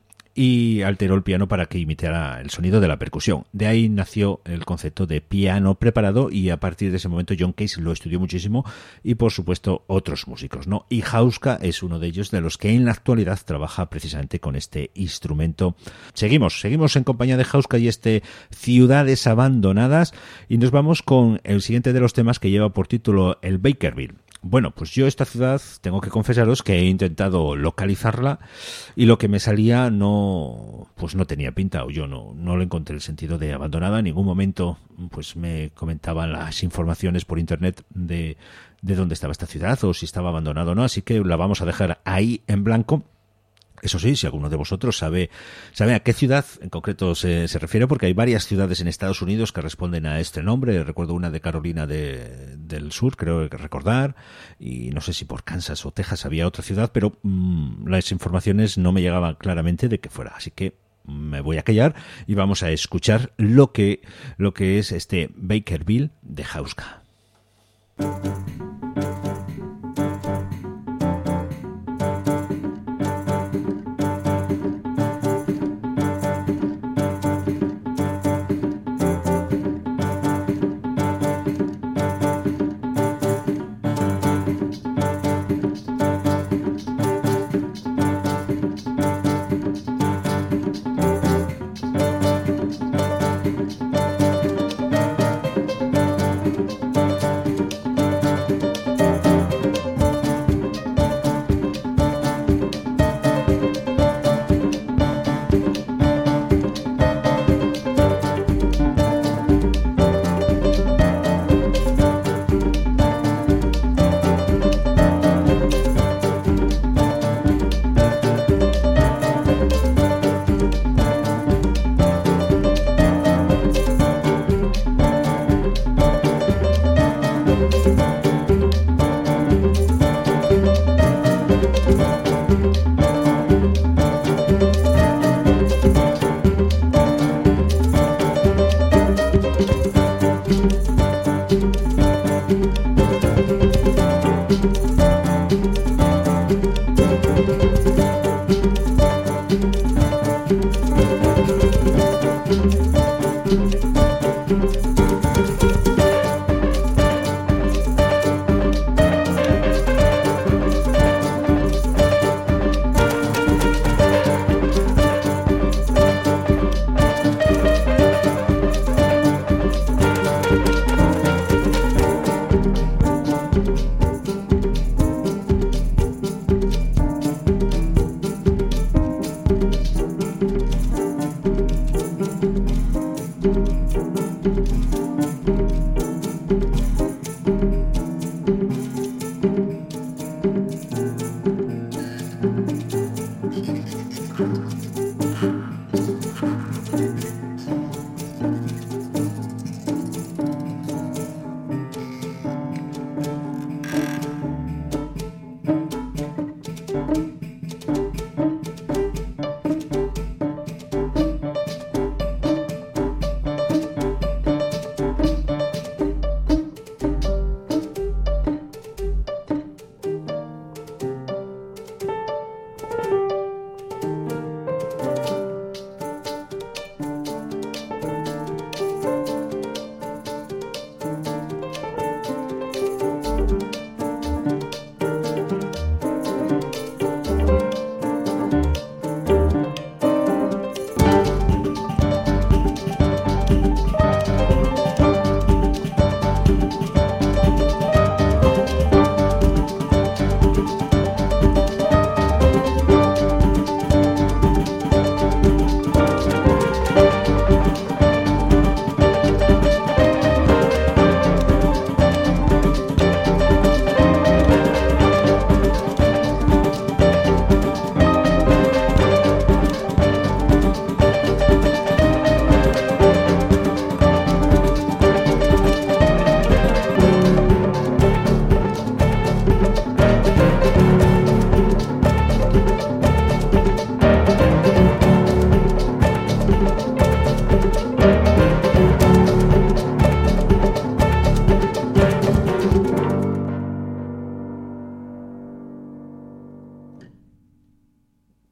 y alteró el piano para que imitara el sonido de la percusión. De ahí nació el concepto de piano preparado y a partir de ese momento John Cage lo estudió muchísimo y por supuesto otros músicos, ¿no? Y Hauska es uno de ellos, de los que en la actualidad trabaja precisamente con este instrumento. Seguimos en compañía de Hauska y Ciudades Abandonadas y nos vamos con el siguiente de los temas que lleva por título el Bakerville. Bueno, pues yo esta ciudad tengo que confesaros que he intentado localizarla y lo que me salía no tenía pinta, o yo no le encontré el sentido de abandonada. En ningún momento pues me comentaban las informaciones por internet de dónde estaba esta ciudad o si estaba abandonada o no, así que la vamos a dejar ahí en blanco. Eso sí, si alguno de vosotros sabe a qué ciudad en concreto se refiere, porque hay varias ciudades en Estados Unidos que responden a este nombre. Recuerdo una de Carolina del Sur, creo que recordar, y no sé si por Kansas o Texas había otra ciudad, pero las informaciones no me llegaban claramente de qué fuera. Así que me voy a callar y vamos a escuchar lo que es este Bakerville de Hauska.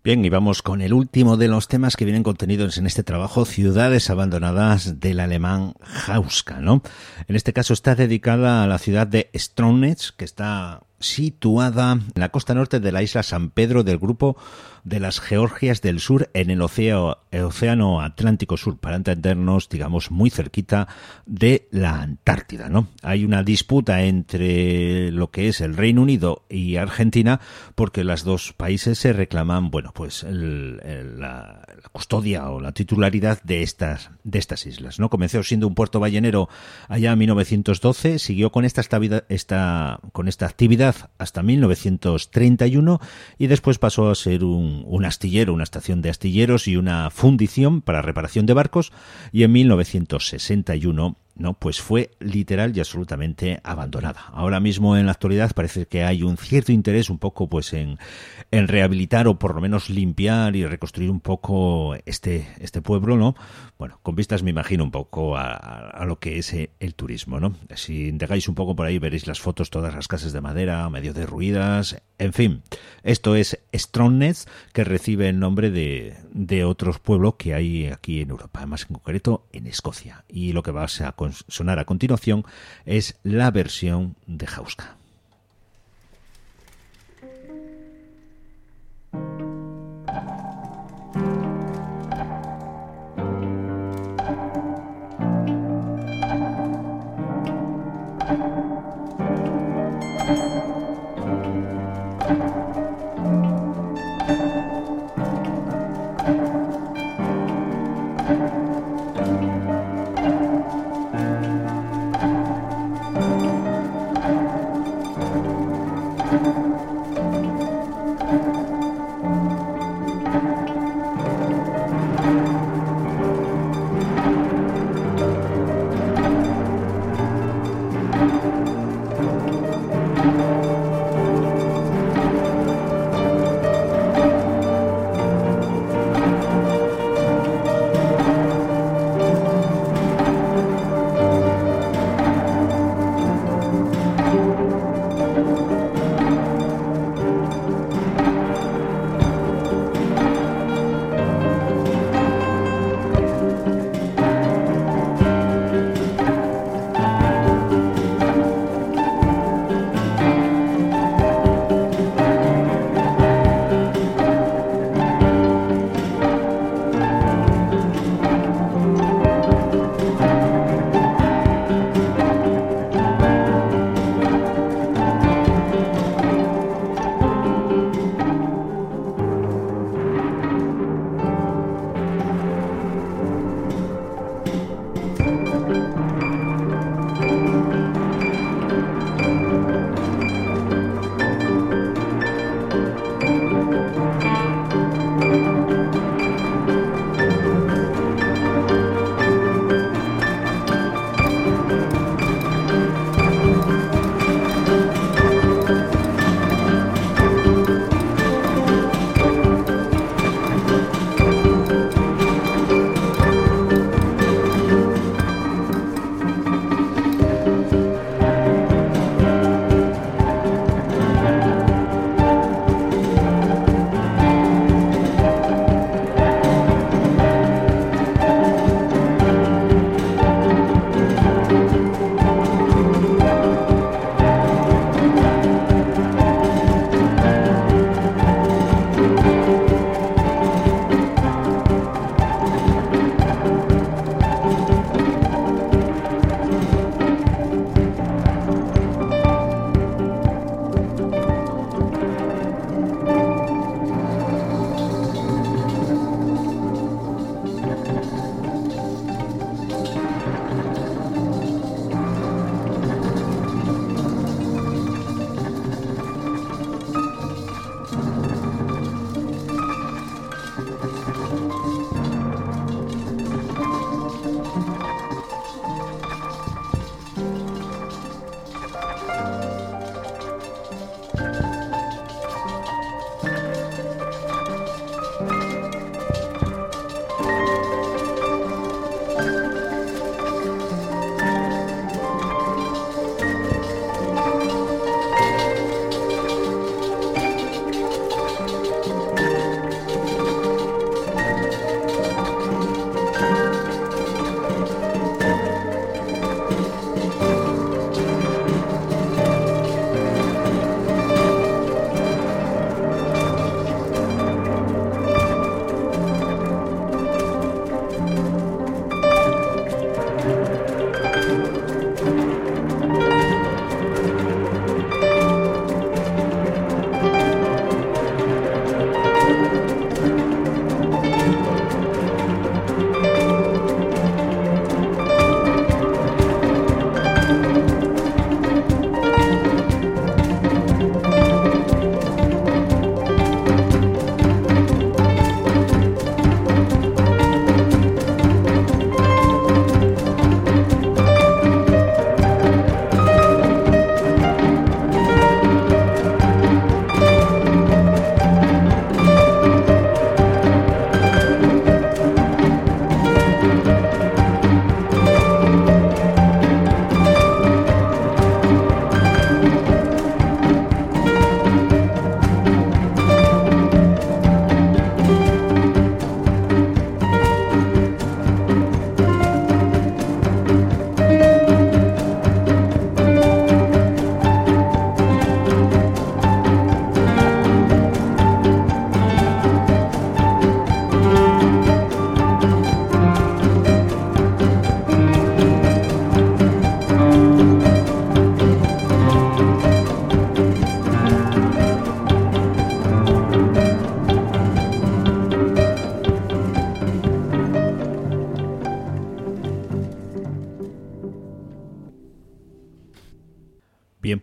Bien, y vamos con el último de los temas que vienen contenidos en este trabajo, Ciudades abandonadas, del alemán Hauska, ¿no? En este caso está dedicada a la ciudad de Stromness, que está situada en la costa norte de la isla San Pedro del grupo de las Georgias del Sur, en el Océano Atlántico Sur, para entendernos, digamos, muy cerquita de la Antártida, ¿no? Hay una disputa entre lo que es el Reino Unido y Argentina, porque los dos países se reclaman, bueno, pues la custodia o la titularidad de estas islas, ¿no? Comenzó siendo un puerto ballenero allá en 1912, siguió con esta actividad hasta 1931 y después pasó a ser un astillero, una estación de astilleros y una fundición para reparación de barcos, y en 1961 no, pues fue literal y absolutamente abandonada. Ahora mismo, en la actualidad, parece que hay un cierto interés un poco pues en rehabilitar o por lo menos limpiar y reconstruir un poco este pueblo, ¿no? Bueno, con vistas me imagino un poco a lo que es el turismo, ¿no? Si indagáis un poco por ahí veréis las fotos, todas las casas de madera medio derruidas, en fin. Esto es Stromness, que recibe el nombre de otros pueblos que hay aquí en Europa, más en concreto en Escocia. Y lo que va a sonar a continuación es la versión de Hauska.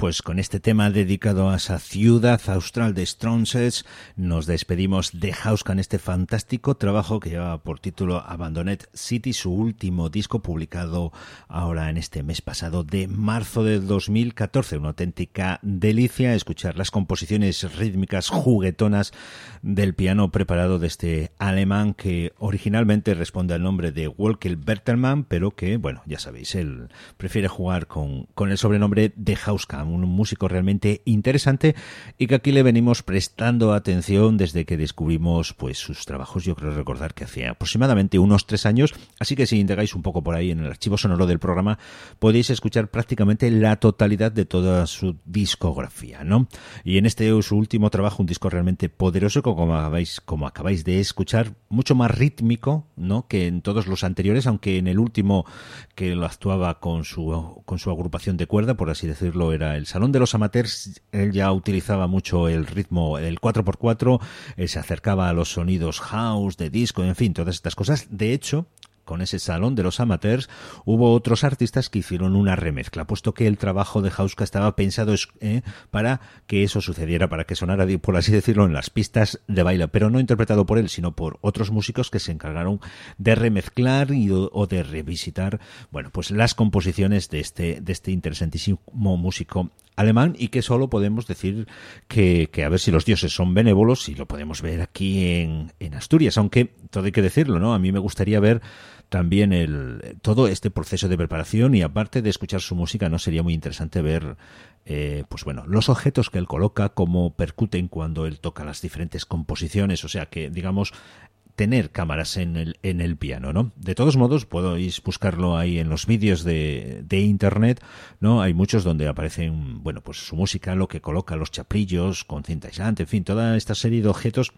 pues con este tema dedicado a esa ciudad austral de Stromsø nos despedimos de Hauskan, este fantástico trabajo que lleva por título Abandoned City, su último disco publicado ahora en este mes pasado de marzo del 2014. Una auténtica delicia escuchar las composiciones rítmicas juguetonas del piano preparado de este alemán que originalmente responde al nombre de Wolke Bertelmann, pero que, bueno, ya sabéis, él prefiere jugar con el sobrenombre de Hauskan, un músico realmente interesante y que aquí le venimos prestando atención desde que descubrimos pues sus trabajos. Yo creo recordar que hacía aproximadamente unos 3 años, así que si indagáis un poco por ahí en el archivo sonoro del programa podéis escuchar prácticamente la totalidad de toda su discografía, ¿no? Y en este su último trabajo, un disco realmente poderoso, como acabáis de escuchar, mucho más rítmico, ¿no?, que en todos los anteriores, aunque en el último, que lo actuaba con su agrupación de cuerda, por así decirlo, era el Salón de los Amateurs, él ya utilizaba mucho el ritmo, el 4x4, se acercaba a los sonidos house, de disco, en fin, todas estas cosas. De hecho, con ese Salón de los Amateurs hubo otros artistas que hicieron una remezcla, puesto que el trabajo de Hauskan estaba pensado para que eso sucediera, para que sonara, por así decirlo, en las pistas de baile, pero no interpretado por él, sino por otros músicos que se encargaron de remezclar o de revisitar, bueno, pues las composiciones de este interesantísimo músico alemán, y que solo podemos decir que a ver si los dioses son benévolos y lo podemos ver aquí en Asturias, aunque todo hay que decirlo, ¿no? A mí me gustaría ver también todo este proceso de preparación, y aparte de escuchar su música, no sería muy interesante ver pues bueno, los objetos que él coloca, cómo percuten cuando él toca las diferentes composiciones, o sea que, digamos, tener cámaras en el piano, ¿no? De todos modos, podéis buscarlo ahí en los vídeos de internet, ¿no? Hay muchos donde aparecen, bueno, pues su música, lo que coloca, los chaprillos con cinta aislante, en fin, toda esta serie de objetos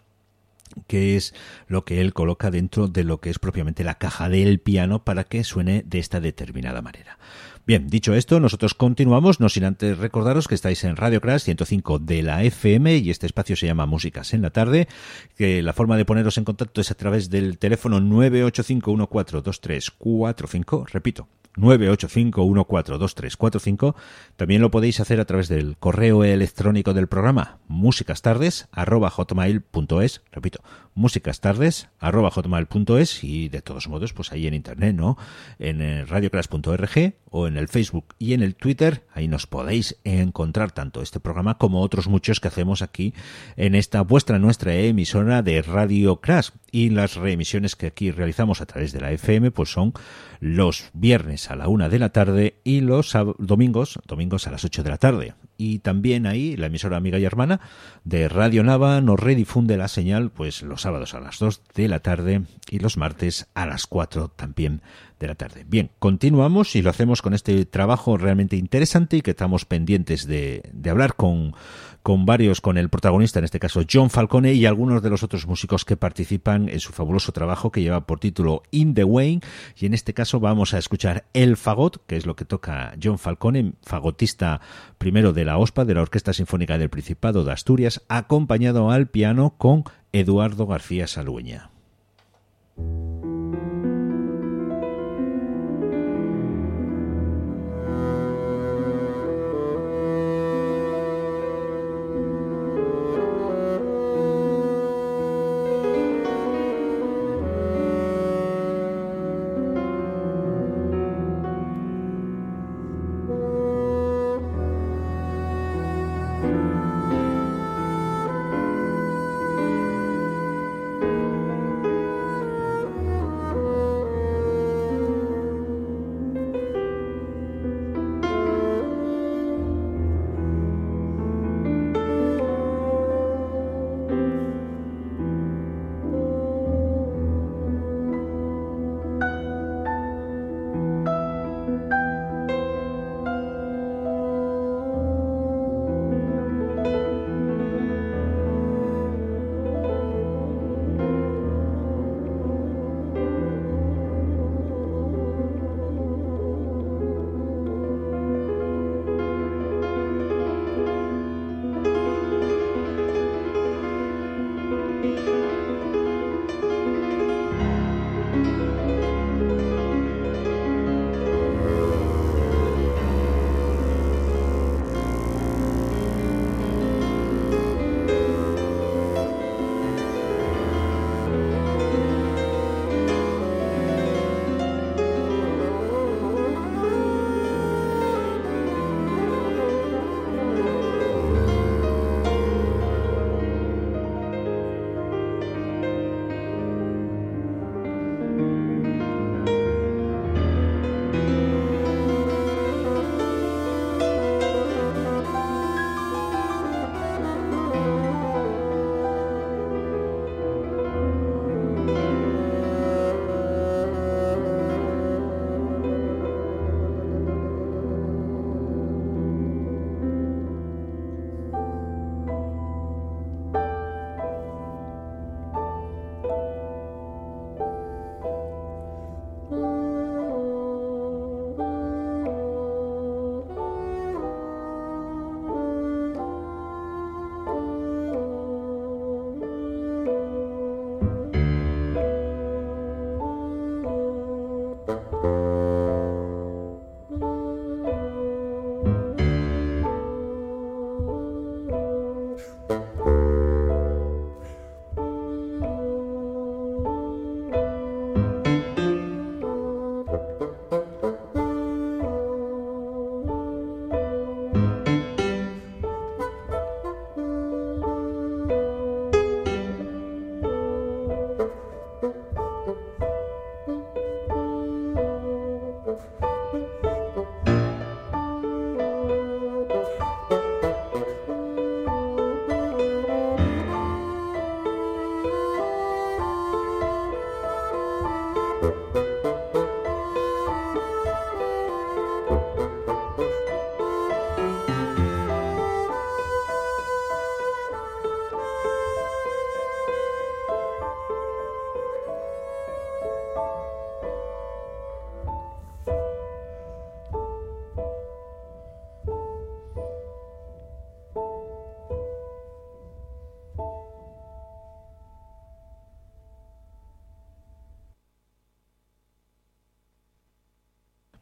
que es lo que él coloca dentro de lo que es propiamente la caja del piano para que suene de esta determinada manera. Bien, dicho esto, nosotros continuamos, no sin antes recordaros que estáis en Radio Crash 105 de la FM y este espacio se llama Músicas en la Tarde, que la forma de poneros en contacto es a través del teléfono 985142345, repito, 985142345. También lo podéis hacer a través del correo electrónico del programa musicastardes@hotmail.es, repito, musicastardes@hotmail.es, y de todos modos pues ahí en internet, ¿no?, en radioclass.org o en el Facebook y en el Twitter, ahí nos podéis encontrar tanto este programa como otros muchos que hacemos aquí en esta nuestra emisora de Radio Crash. Y las reemisiones que aquí realizamos a través de la FM pues son los viernes a la 1 de la tarde y los domingos a las 8 de la tarde. Y también ahí la emisora amiga y hermana de Radio Nava nos redifunde la señal pues los sábados a las 2 de la tarde y los martes a las 4 también de la tarde. Bien, continuamos y lo hacemos con este trabajo realmente interesante y que estamos pendientes de hablar con el protagonista, en este caso John Falcone, y algunos de los otros músicos que participan en su fabuloso trabajo que lleva por título In the Way, y en este caso vamos a escuchar el fagot, que es lo que toca John Falcone, fagotista primero de la OSPA, de la Orquesta Sinfónica del Principado de Asturias, acompañado al piano con Eduardo García Salúña.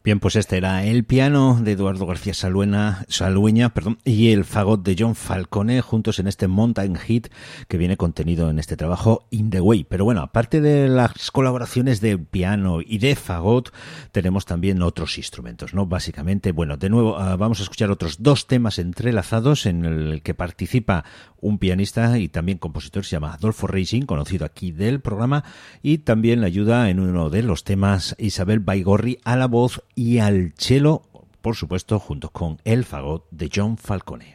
Bien, pues este era el piano de Eduardo García Saldueña, y el fagot de John Falcone, juntos en este Mountain Hit que viene contenido en este trabajo In the Way. Pero bueno, aparte de las colaboraciones de piano y de fagot, tenemos también otros instrumentos, ¿no? Básicamente, bueno, de nuevo vamos a escuchar otros dos temas entrelazados en el que participa un pianista y también compositor, se llama Adolfo Reising, conocido aquí del programa, y también le ayuda en uno de los temas Isabel Baigorri a la voz y al cello, por supuesto, junto con el fagot de John Falcone.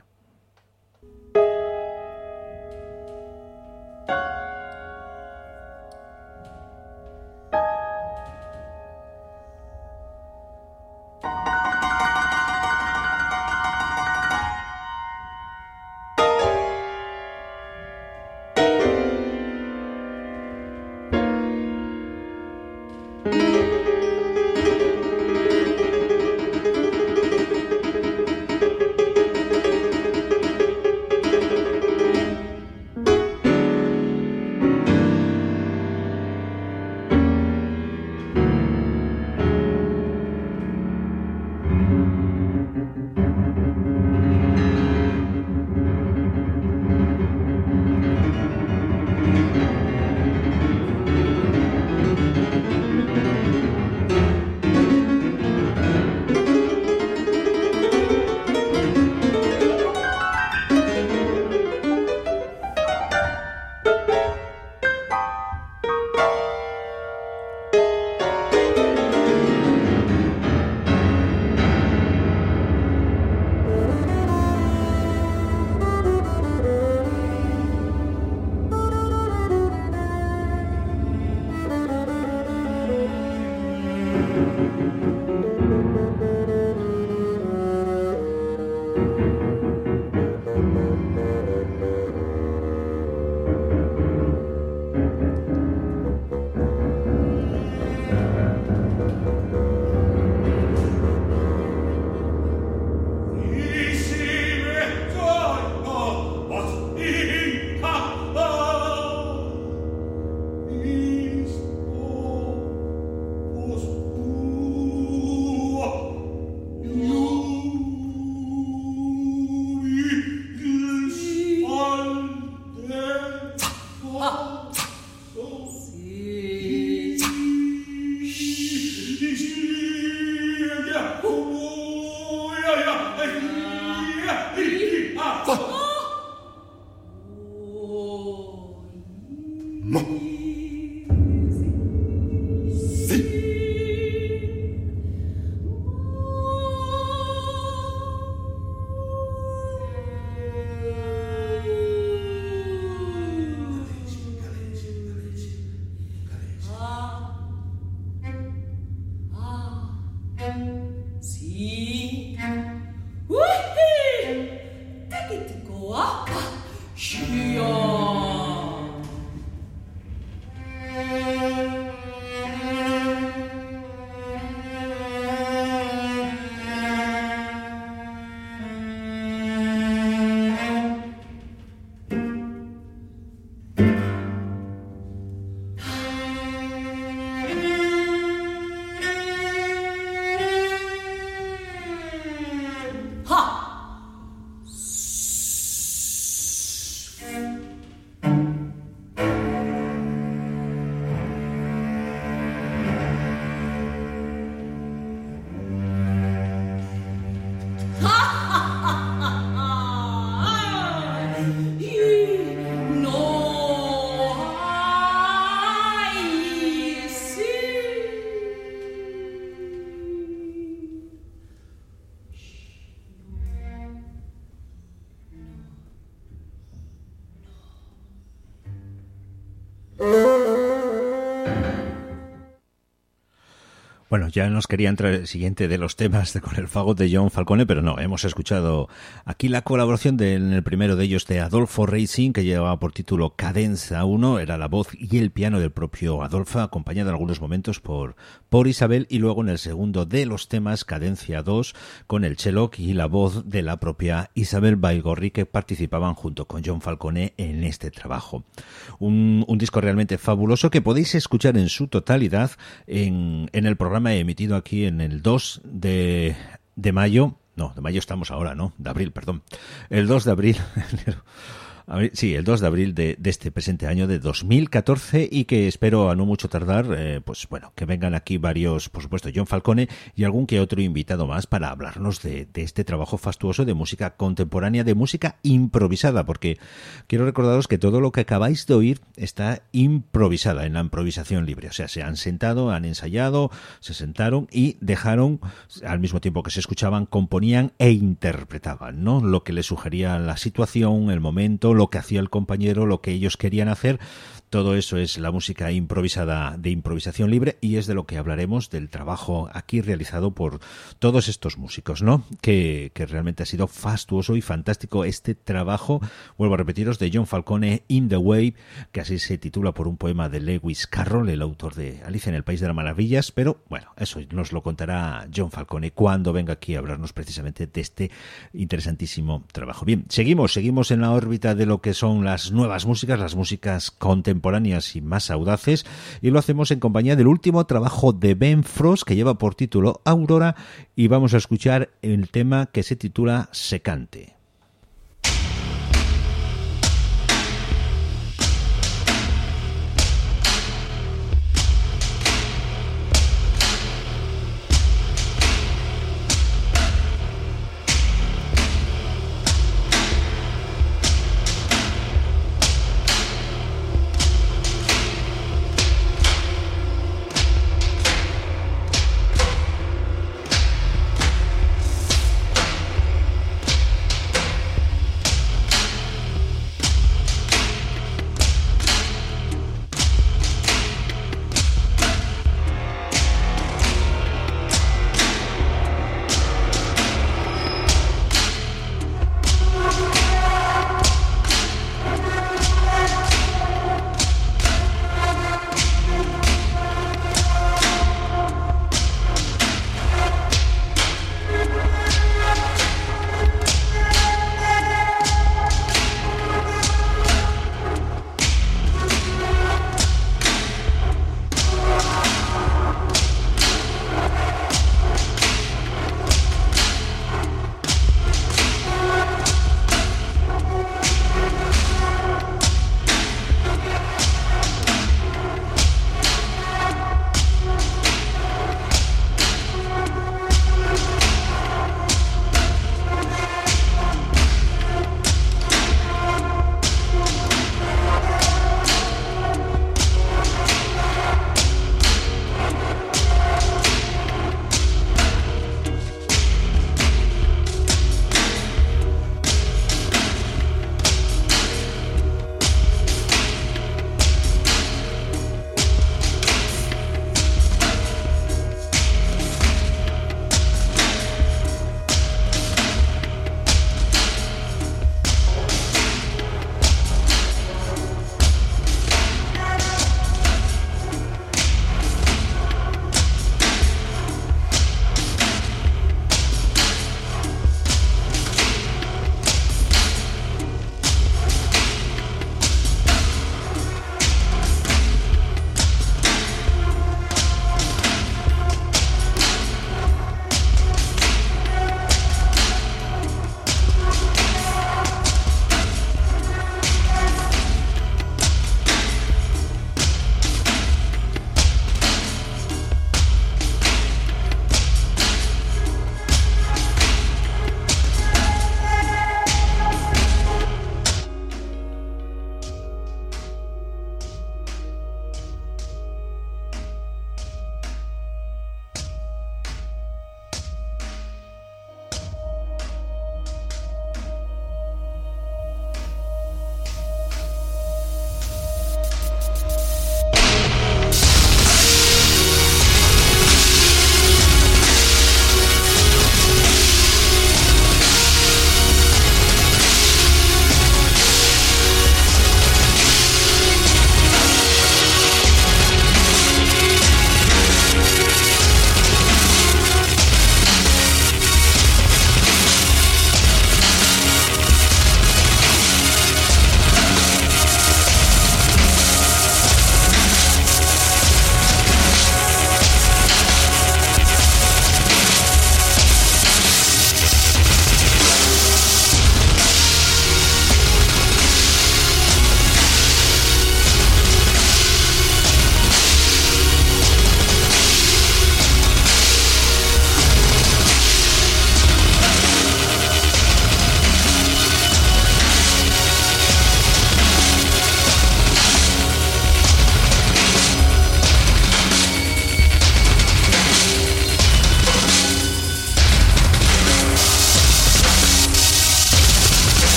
Bueno, ya nos quería entrar el siguiente de los temas con el fagot de John Falcone, pero no, hemos escuchado aquí la colaboración en el primero de ellos de Adolfo Reising, que llevaba por título Cadenza 1, era la voz y el piano del propio Adolfo, acompañado en algunos momentos por Isabel, y luego en el segundo de los temas, Cadencia 2, con el cello y la voz de la propia Isabel Baigorri, que participaban junto con John Falcone en este trabajo. Un disco realmente fabuloso que podéis escuchar en su totalidad en el programa programa emitido aquí en el 2 de mayo. No, de mayo estamos ahora, ¿no? De abril, perdón. El 2 de abril. Sí, el 2 de abril de este presente año de 2014, y que espero a no mucho tardar, pues bueno, que vengan aquí varios, por supuesto, John Falcone y algún que otro invitado más para hablarnos de este trabajo fastuoso de música contemporánea, de música improvisada, porque quiero recordaros que todo lo que acabáis de oír está improvisada, en la improvisación libre. O sea, se han sentado, han ensayado, se sentaron y dejaron, al mismo tiempo que se escuchaban, componían e interpretaban, ¿no? Lo que les sugería la situación, el momento, lo que hacía el compañero, lo que ellos querían hacer. Todo eso es la música improvisada, de improvisación libre, y es de lo que hablaremos, del trabajo aquí realizado por todos estos músicos, ¿no? Que realmente ha sido fastuoso y fantástico este trabajo, vuelvo a repetiros, de John Falcone, In the Wave, que así se titula por un poema de Lewis Carroll, el autor de Alicia en el País de las Maravillas, pero bueno, eso nos lo contará John Falcone cuando venga aquí a hablarnos precisamente de este interesantísimo trabajo. Bien, seguimos en la órbita de lo que son las nuevas músicas, las músicas contemporáneas y más audaces, y lo hacemos en compañía del último trabajo de Ben Frost, que lleva por título Aurora, y vamos a escuchar el tema que se titula Secante.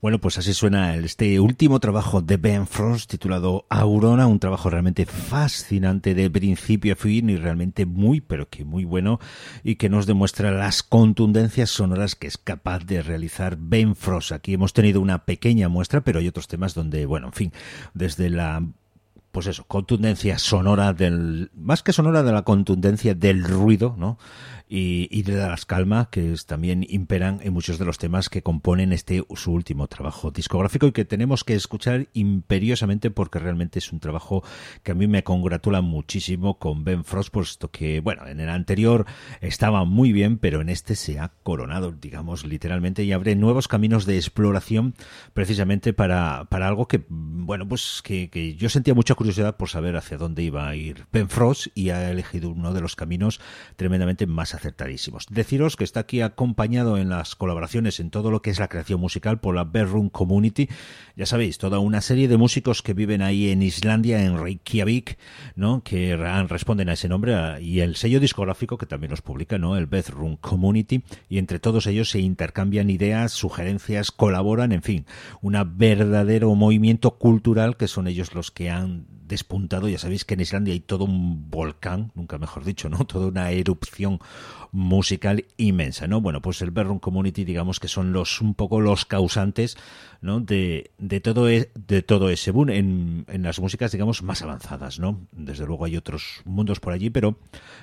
Bueno, pues así suena este último trabajo de Ben Frost titulado Aurora, un trabajo realmente fascinante de principio a fin y realmente muy, pero que muy bueno, y que nos demuestra las contundencias sonoras que es capaz de realizar Ben Frost. Aquí hemos tenido una pequeña muestra, pero hay otros temas donde, bueno, en fin, desde la contundencia sonora más que sonora, de la contundencia del ruido, ¿no? Y de las calmas que también imperan en muchos de los temas que componen su último trabajo discográfico y que tenemos que escuchar imperiosamente porque realmente es un trabajo que a mí me congratula muchísimo con Ben Frost, puesto que, bueno, en el anterior estaba muy bien, pero en este se ha coronado, digamos, literalmente, y abre nuevos caminos de exploración precisamente para algo que, bueno, pues que yo sentía mucha curiosidad por saber hacia dónde iba a ir Ben Frost, y ha elegido uno de los caminos tremendamente más acertadísimos. Deciros que está aquí acompañado en las colaboraciones en todo lo que es la creación musical por la Bedroom Community. Ya sabéis, toda una serie de músicos que viven ahí en Islandia, en Reykjavik, ¿no? Que responden a ese nombre, y el sello discográfico que también los publica, ¿no? El Bedroom Community, y entre todos ellos se intercambian ideas, sugerencias, colaboran, en fin, un verdadero movimiento cultural que son ellos los que han despuntado. Ya sabéis que en Islandia hay todo un volcán, nunca mejor dicho, ¿no? Toda una erupción musical inmensa, ¿no? Bueno, pues el Bedroom Community, digamos que son un poco los causantes, ¿no? de todo ese boom en las músicas, digamos, más avanzadas, ¿no? Desde luego hay otros mundos por allí, pero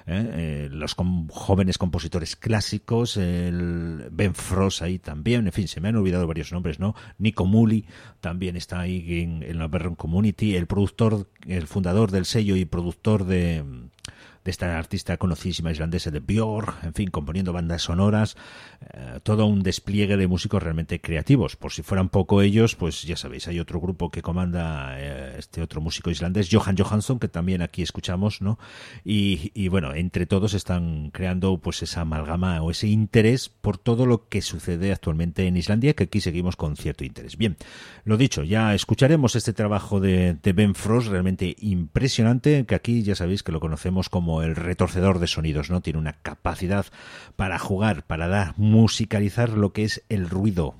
los jóvenes compositores clásicos, el Ben Frost ahí también, en fin, se me han olvidado varios nombres, ¿no? Nico Muli también está ahí en la Bedroom Community, el fundador del sello y productor de esta artista conocidísima islandesa de Björk, en fin, componiendo bandas sonoras, todo un despliegue de músicos realmente creativos. Por si fueran poco ellos, pues ya sabéis, hay otro grupo que comanda este otro músico islandés, Jóhann Jóhannsson, que también aquí escuchamos, ¿no? Y bueno, entre todos están creando pues esa amalgama o ese interés por todo lo que sucede actualmente en Islandia, que aquí seguimos con cierto interés. Bien, lo dicho, ya escucharemos este trabajo de Ben Frost, realmente impresionante, que aquí ya sabéis que lo conocemos como el retorcedor de sonidos, ¿no? Tiene una capacidad para jugar, para musicalizar lo que es el ruido,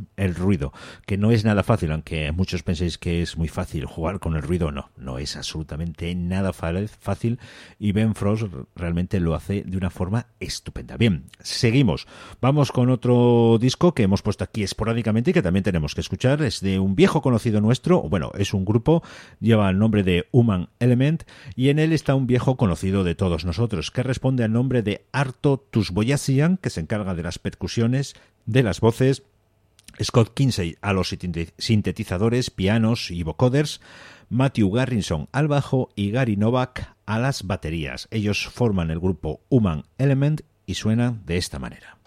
que no es nada fácil, aunque muchos penséis que es muy fácil jugar con el ruido. No es absolutamente nada fácil, y Ben Frost realmente lo hace de una forma estupenda. Bien, seguimos, vamos con otro disco que hemos puesto aquí esporádicamente y que también tenemos que escuchar. Es de un viejo conocido nuestro, bueno, es un grupo, lleva el nombre de Human Element, y en él está un viejo conocido de todos nosotros, que responde al nombre de Arto Tusboyasian, que se encarga de las percusiones, de las voces, Scott Kinsey a los sintetizadores, pianos y vocoders, Matthew Garrison al bajo y Gary Novak a las baterías. Ellos forman el grupo Human Element y suenan de esta manera.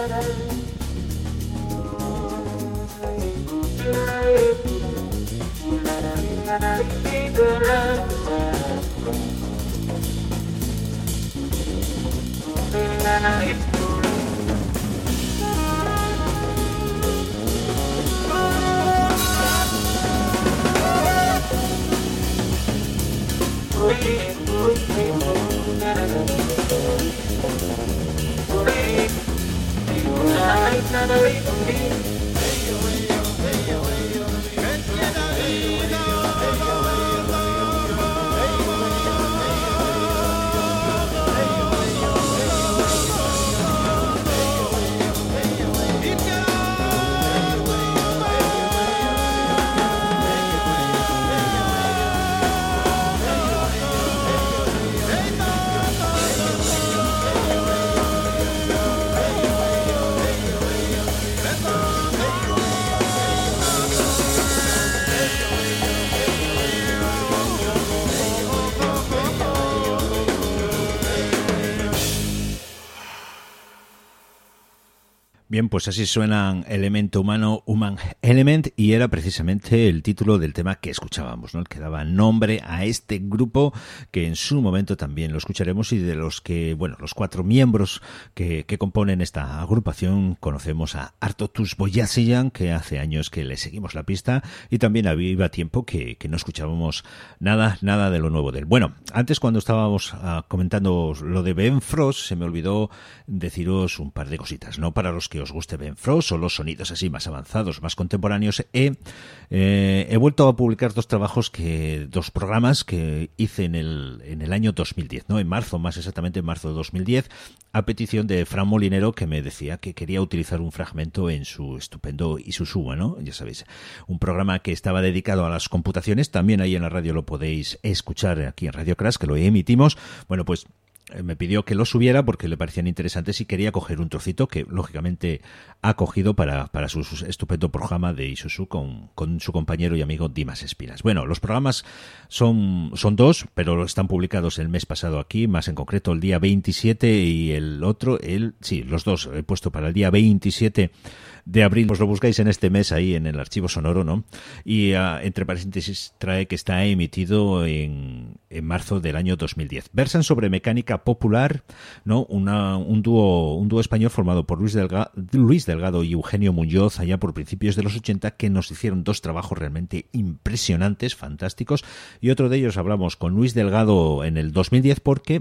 Bien, pues así suenan Elemento Humano, Human Element, y era precisamente el título del tema que escuchábamos, ¿no? El que daba nombre a este grupo que en su momento también lo escucharemos, y de los que, bueno, los 4 miembros que componen esta agrupación conocemos a Arto Tusboyasian, que hace años que le seguimos la pista, y también había tiempo que no escuchábamos nada de lo nuevo de él. Bueno, antes cuando estábamos comentando lo de Ben Frost, se me olvidó deciros un par de cositas, ¿no? Para los que os guste Ben Frost o los sonidos así más avanzados, más contemporáneos, he vuelto a publicar 2 programas que hice en el año 2010, ¿no? En marzo, más exactamente en marzo de 2010, a petición de Fran Molinero, que me decía que quería utilizar un fragmento en su estupendo Isushua, ¿no? Ya sabéis, un programa que estaba dedicado a las computaciones, también ahí en la radio lo podéis escuchar aquí en Radio Crash, que lo emitimos. Bueno, pues me pidió que lo subiera porque le parecían interesantes y quería coger un trocito que lógicamente ha cogido para su estupendo programa de Isuzu con su compañero y amigo Dimas Espinas. Bueno, los programas son 2, pero están publicados el mes pasado aquí, más en concreto el día 27 y el otro, los 2 he puesto para el día 27 de abril, pues lo buscáis en este mes ahí en el archivo sonoro, ¿no? Y entre paréntesis trae que está emitido en marzo del año 2010. Versan sobre mecánica popular, ¿no? Un dúo español formado por Luis Delgado y Eugenio Muñoz allá por principios de los 80, que nos hicieron 2 trabajos realmente impresionantes, fantásticos, y otro de ellos hablamos con Luis Delgado en el 2010 porque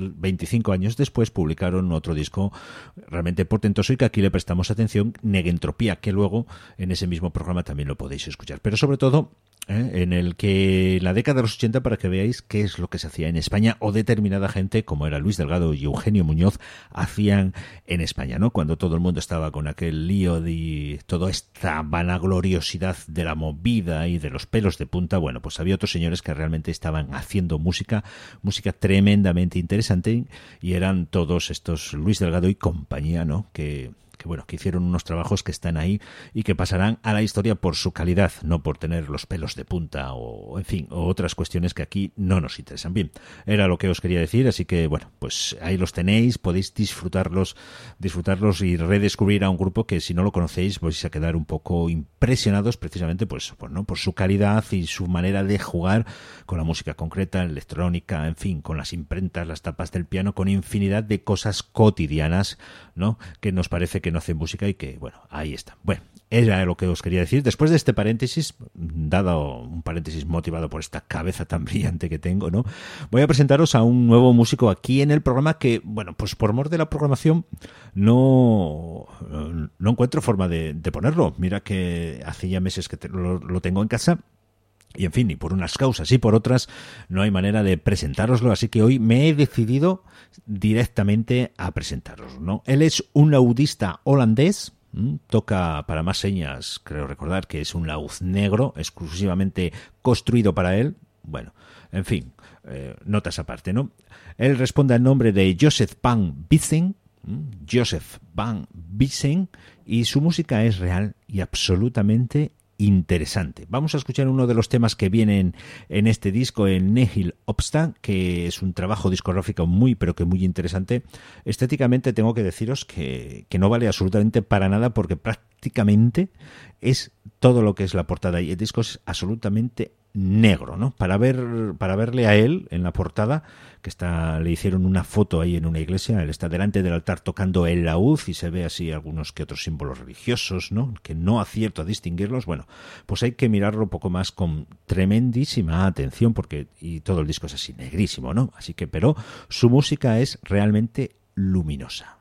25 años después publicaron otro disco realmente portentoso y que aquí le prestamos atención, Negentropía, que luego en ese mismo programa también lo podéis escuchar, pero sobre todo en el que la década de los 80, para que veáis qué es lo que se hacía en España, o determinada gente como era Luis Delgado y Eugenio Muñoz hacían en España, ¿no? Cuando todo el mundo estaba con aquel lío de toda esta vanagloriosidad de la movida y de los pelos de punta, bueno, pues había otros señores que realmente estaban haciendo música tremendamente interesante, y eran todos estos Luis Delgado y compañía, ¿no? Que hicieron unos trabajos que están ahí y que pasarán a la historia por su calidad, no por tener los pelos de punta o, en fin, o otras cuestiones que aquí no nos interesan. Bien, era lo que os quería decir, así que, bueno, pues ahí los tenéis, podéis disfrutarlos y redescubrir a un grupo que, si no lo conocéis, vais a quedar un poco impresionados precisamente por su calidad y su manera de jugar con la música concreta, electrónica, en fin, con las imprentas, las tapas del piano, con infinidad de cosas cotidianas, ¿no? Que nos parece que no hacen música y que, bueno, ahí está. Bueno, era lo que os quería decir. Después de este paréntesis, dado un paréntesis motivado por esta cabeza tan brillante que tengo, ¿no? Voy a presentaros a un nuevo músico aquí en el programa que, bueno, pues por mor de la programación no encuentro forma de ponerlo. Mira que hace ya meses que lo tengo en casa. Y en fin, y por unas causas y por otras no hay manera de presentároslo, así que hoy me he decidido directamente a presentaros, ¿no? Él es un laudista holandés, toca para más señas, creo recordar que es un laúd negro, exclusivamente construido para él. Bueno, en fin, notas aparte, ¿no? Él responde al nombre de Joseph van Biesen, y su música es real y absolutamente interesante. Vamos a escuchar uno de los temas que vienen en este disco, en Nihil Obsta, que es un trabajo discográfico muy, pero que muy interesante. Estéticamente tengo que deciros que no vale absolutamente para nada, porque prácticamente es todo lo que es la portada, y el disco es absolutamente negro, ¿no? Para verle a él en la portada, que le hicieron una foto ahí en una iglesia, él está delante del altar tocando el laúd y se ve así algunos que otros símbolos religiosos, ¿no? Que no acierto a distinguirlos. Bueno, pues hay que mirarlo un poco más con tremendísima atención, y todo el disco es así negrísimo, ¿no? Así que, pero su música es realmente luminosa.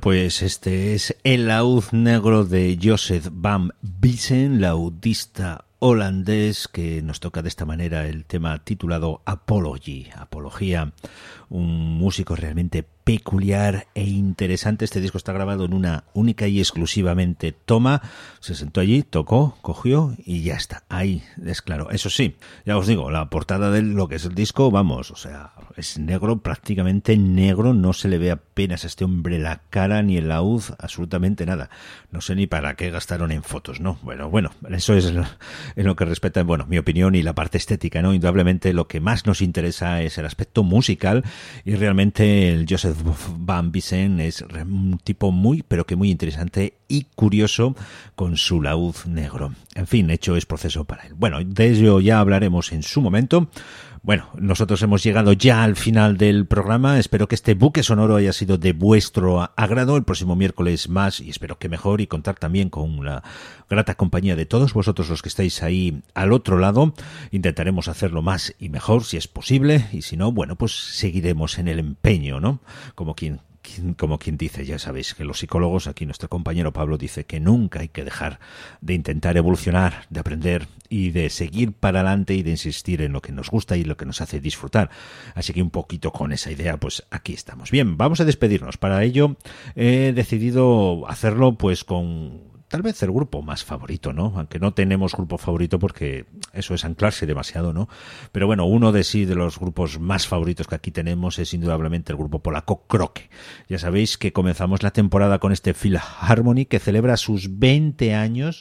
Pues este es el laúd negro de Joseph van Biesen, laudista holandés, que nos toca de esta manera el tema titulado Apology, Apología, un músico realmente peculiar e interesante. Este disco está grabado en una única y exclusivamente toma. Se sentó allí, tocó, cogió y ya está. Ahí es claro. Eso sí, ya os digo, la portada de lo que es el disco, vamos, o sea, es negro, prácticamente negro. No se le ve apenas a este hombre la cara ni el laúd, absolutamente nada. No sé ni para qué gastaron en fotos, ¿no? Bueno, eso es en lo que respecta, bueno, mi opinión y la parte estética, ¿no? Indudablemente lo que más nos interesa es el aspecto musical y realmente el Joseph van Biesen es un tipo muy, pero que muy interesante y curioso con su laúd negro. En fin, hecho es proceso para él. Bueno, de ello ya hablaremos en su momento. Bueno, nosotros hemos llegado ya al final del programa. Espero que este buque sonoro haya sido de vuestro agrado. El próximo miércoles más, y espero que mejor, y contar también con la grata compañía de todos vosotros los que estáis ahí al otro lado. Intentaremos hacerlo más y mejor si es posible, y si no, bueno, pues seguiremos en el empeño, ¿no? Como quien dice, ya sabéis que los psicólogos, aquí nuestro compañero Pablo dice que nunca hay que dejar de intentar evolucionar, de aprender y de seguir para adelante y de insistir en lo que nos gusta y lo que nos hace disfrutar. Así que un poquito con esa idea, pues aquí estamos. Bien, vamos a despedirnos. Para ello he decidido hacerlo pues con tal vez el grupo más favorito, ¿no? Aunque no tenemos grupo favorito porque eso es anclarse demasiado, ¿no? Pero bueno, uno de los grupos más favoritos que aquí tenemos es indudablemente el grupo polaco Kroke. Ya sabéis que comenzamos la temporada con este Philharmony que celebra sus 20 años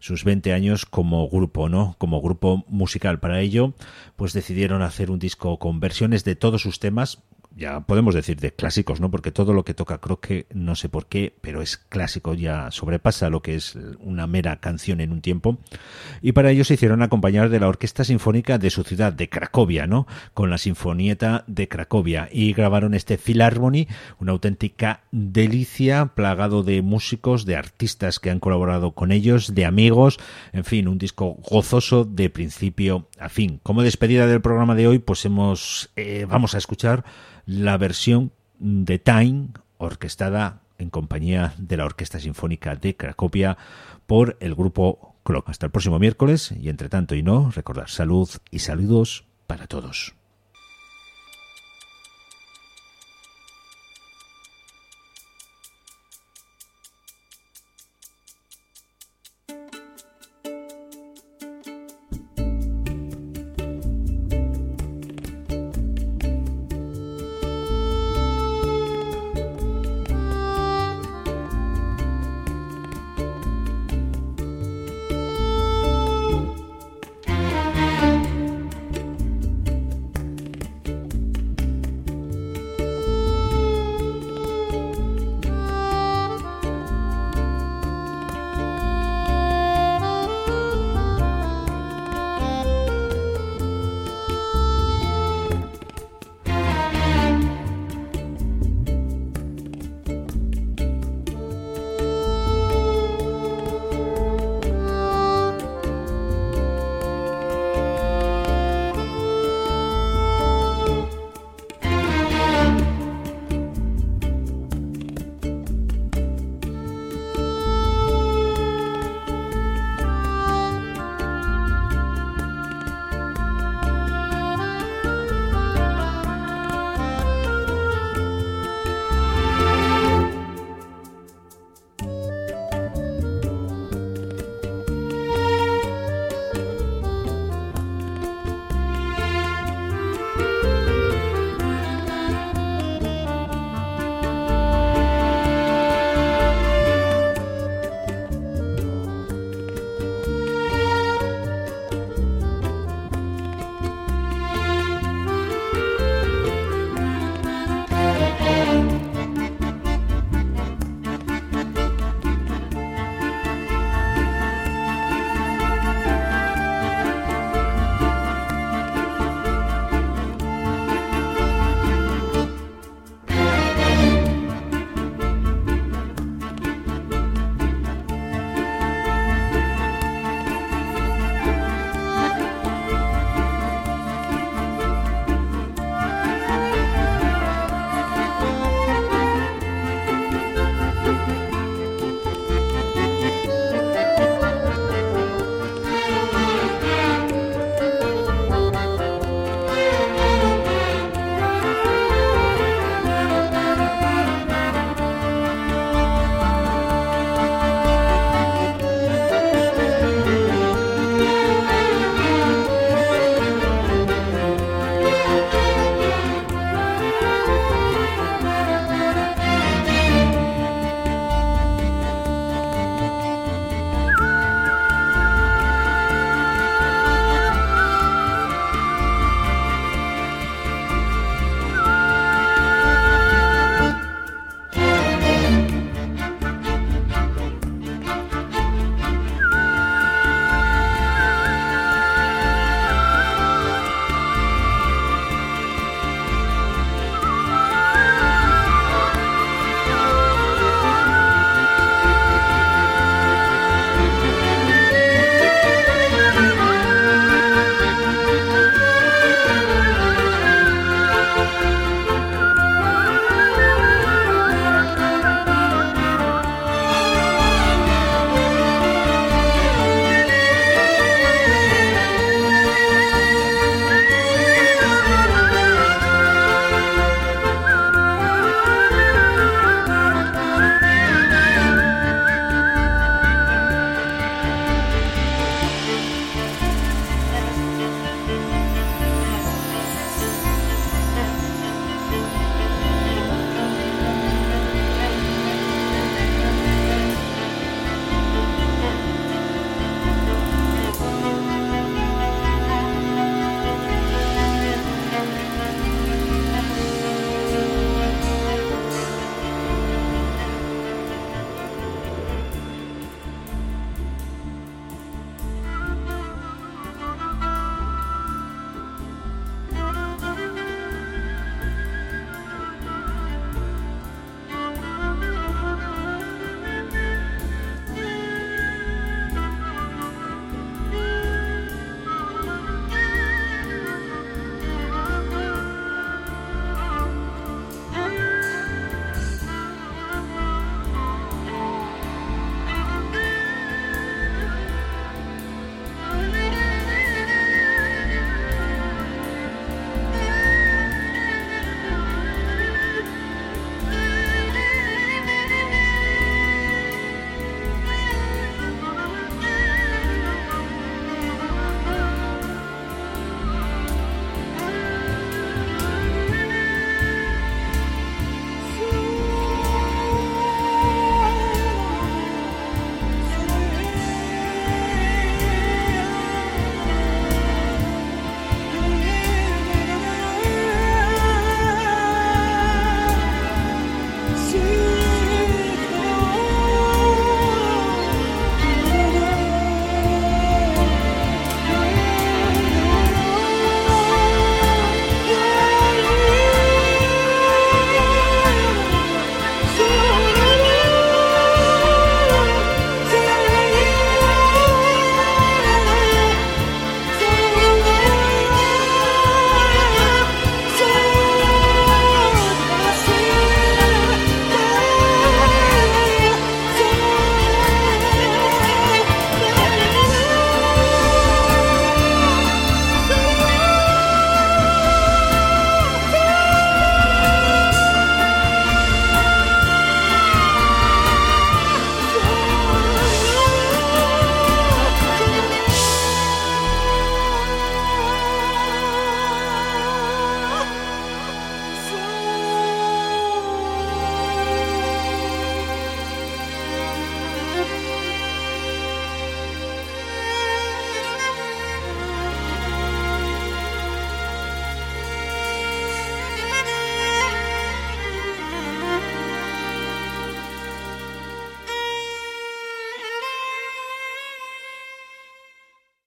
como grupo, ¿no? Como grupo musical. Para ello, pues decidieron hacer un disco con versiones de todos sus temas. Ya podemos decir de clásicos, ¿no? Porque todo lo que toca Kroke, no sé por qué, pero es clásico, ya sobrepasa lo que es una mera canción en un tiempo. Y para ello se hicieron acompañar de la Orquesta Sinfónica de su ciudad, de Cracovia, ¿no? Con la Sinfonieta de Cracovia. Y grabaron este Philharmony, una auténtica delicia, plagado de músicos, de artistas que han colaborado con ellos, de amigos, en fin, un disco gozoso de principio a fin. Como despedida del programa de hoy, pues vamos a escuchar la versión de Time, orquestada en compañía de la Orquesta Sinfónica de Cracovia por el grupo Kroke. Hasta el próximo miércoles y entre tanto y no, recordad, salud y saludos para todos.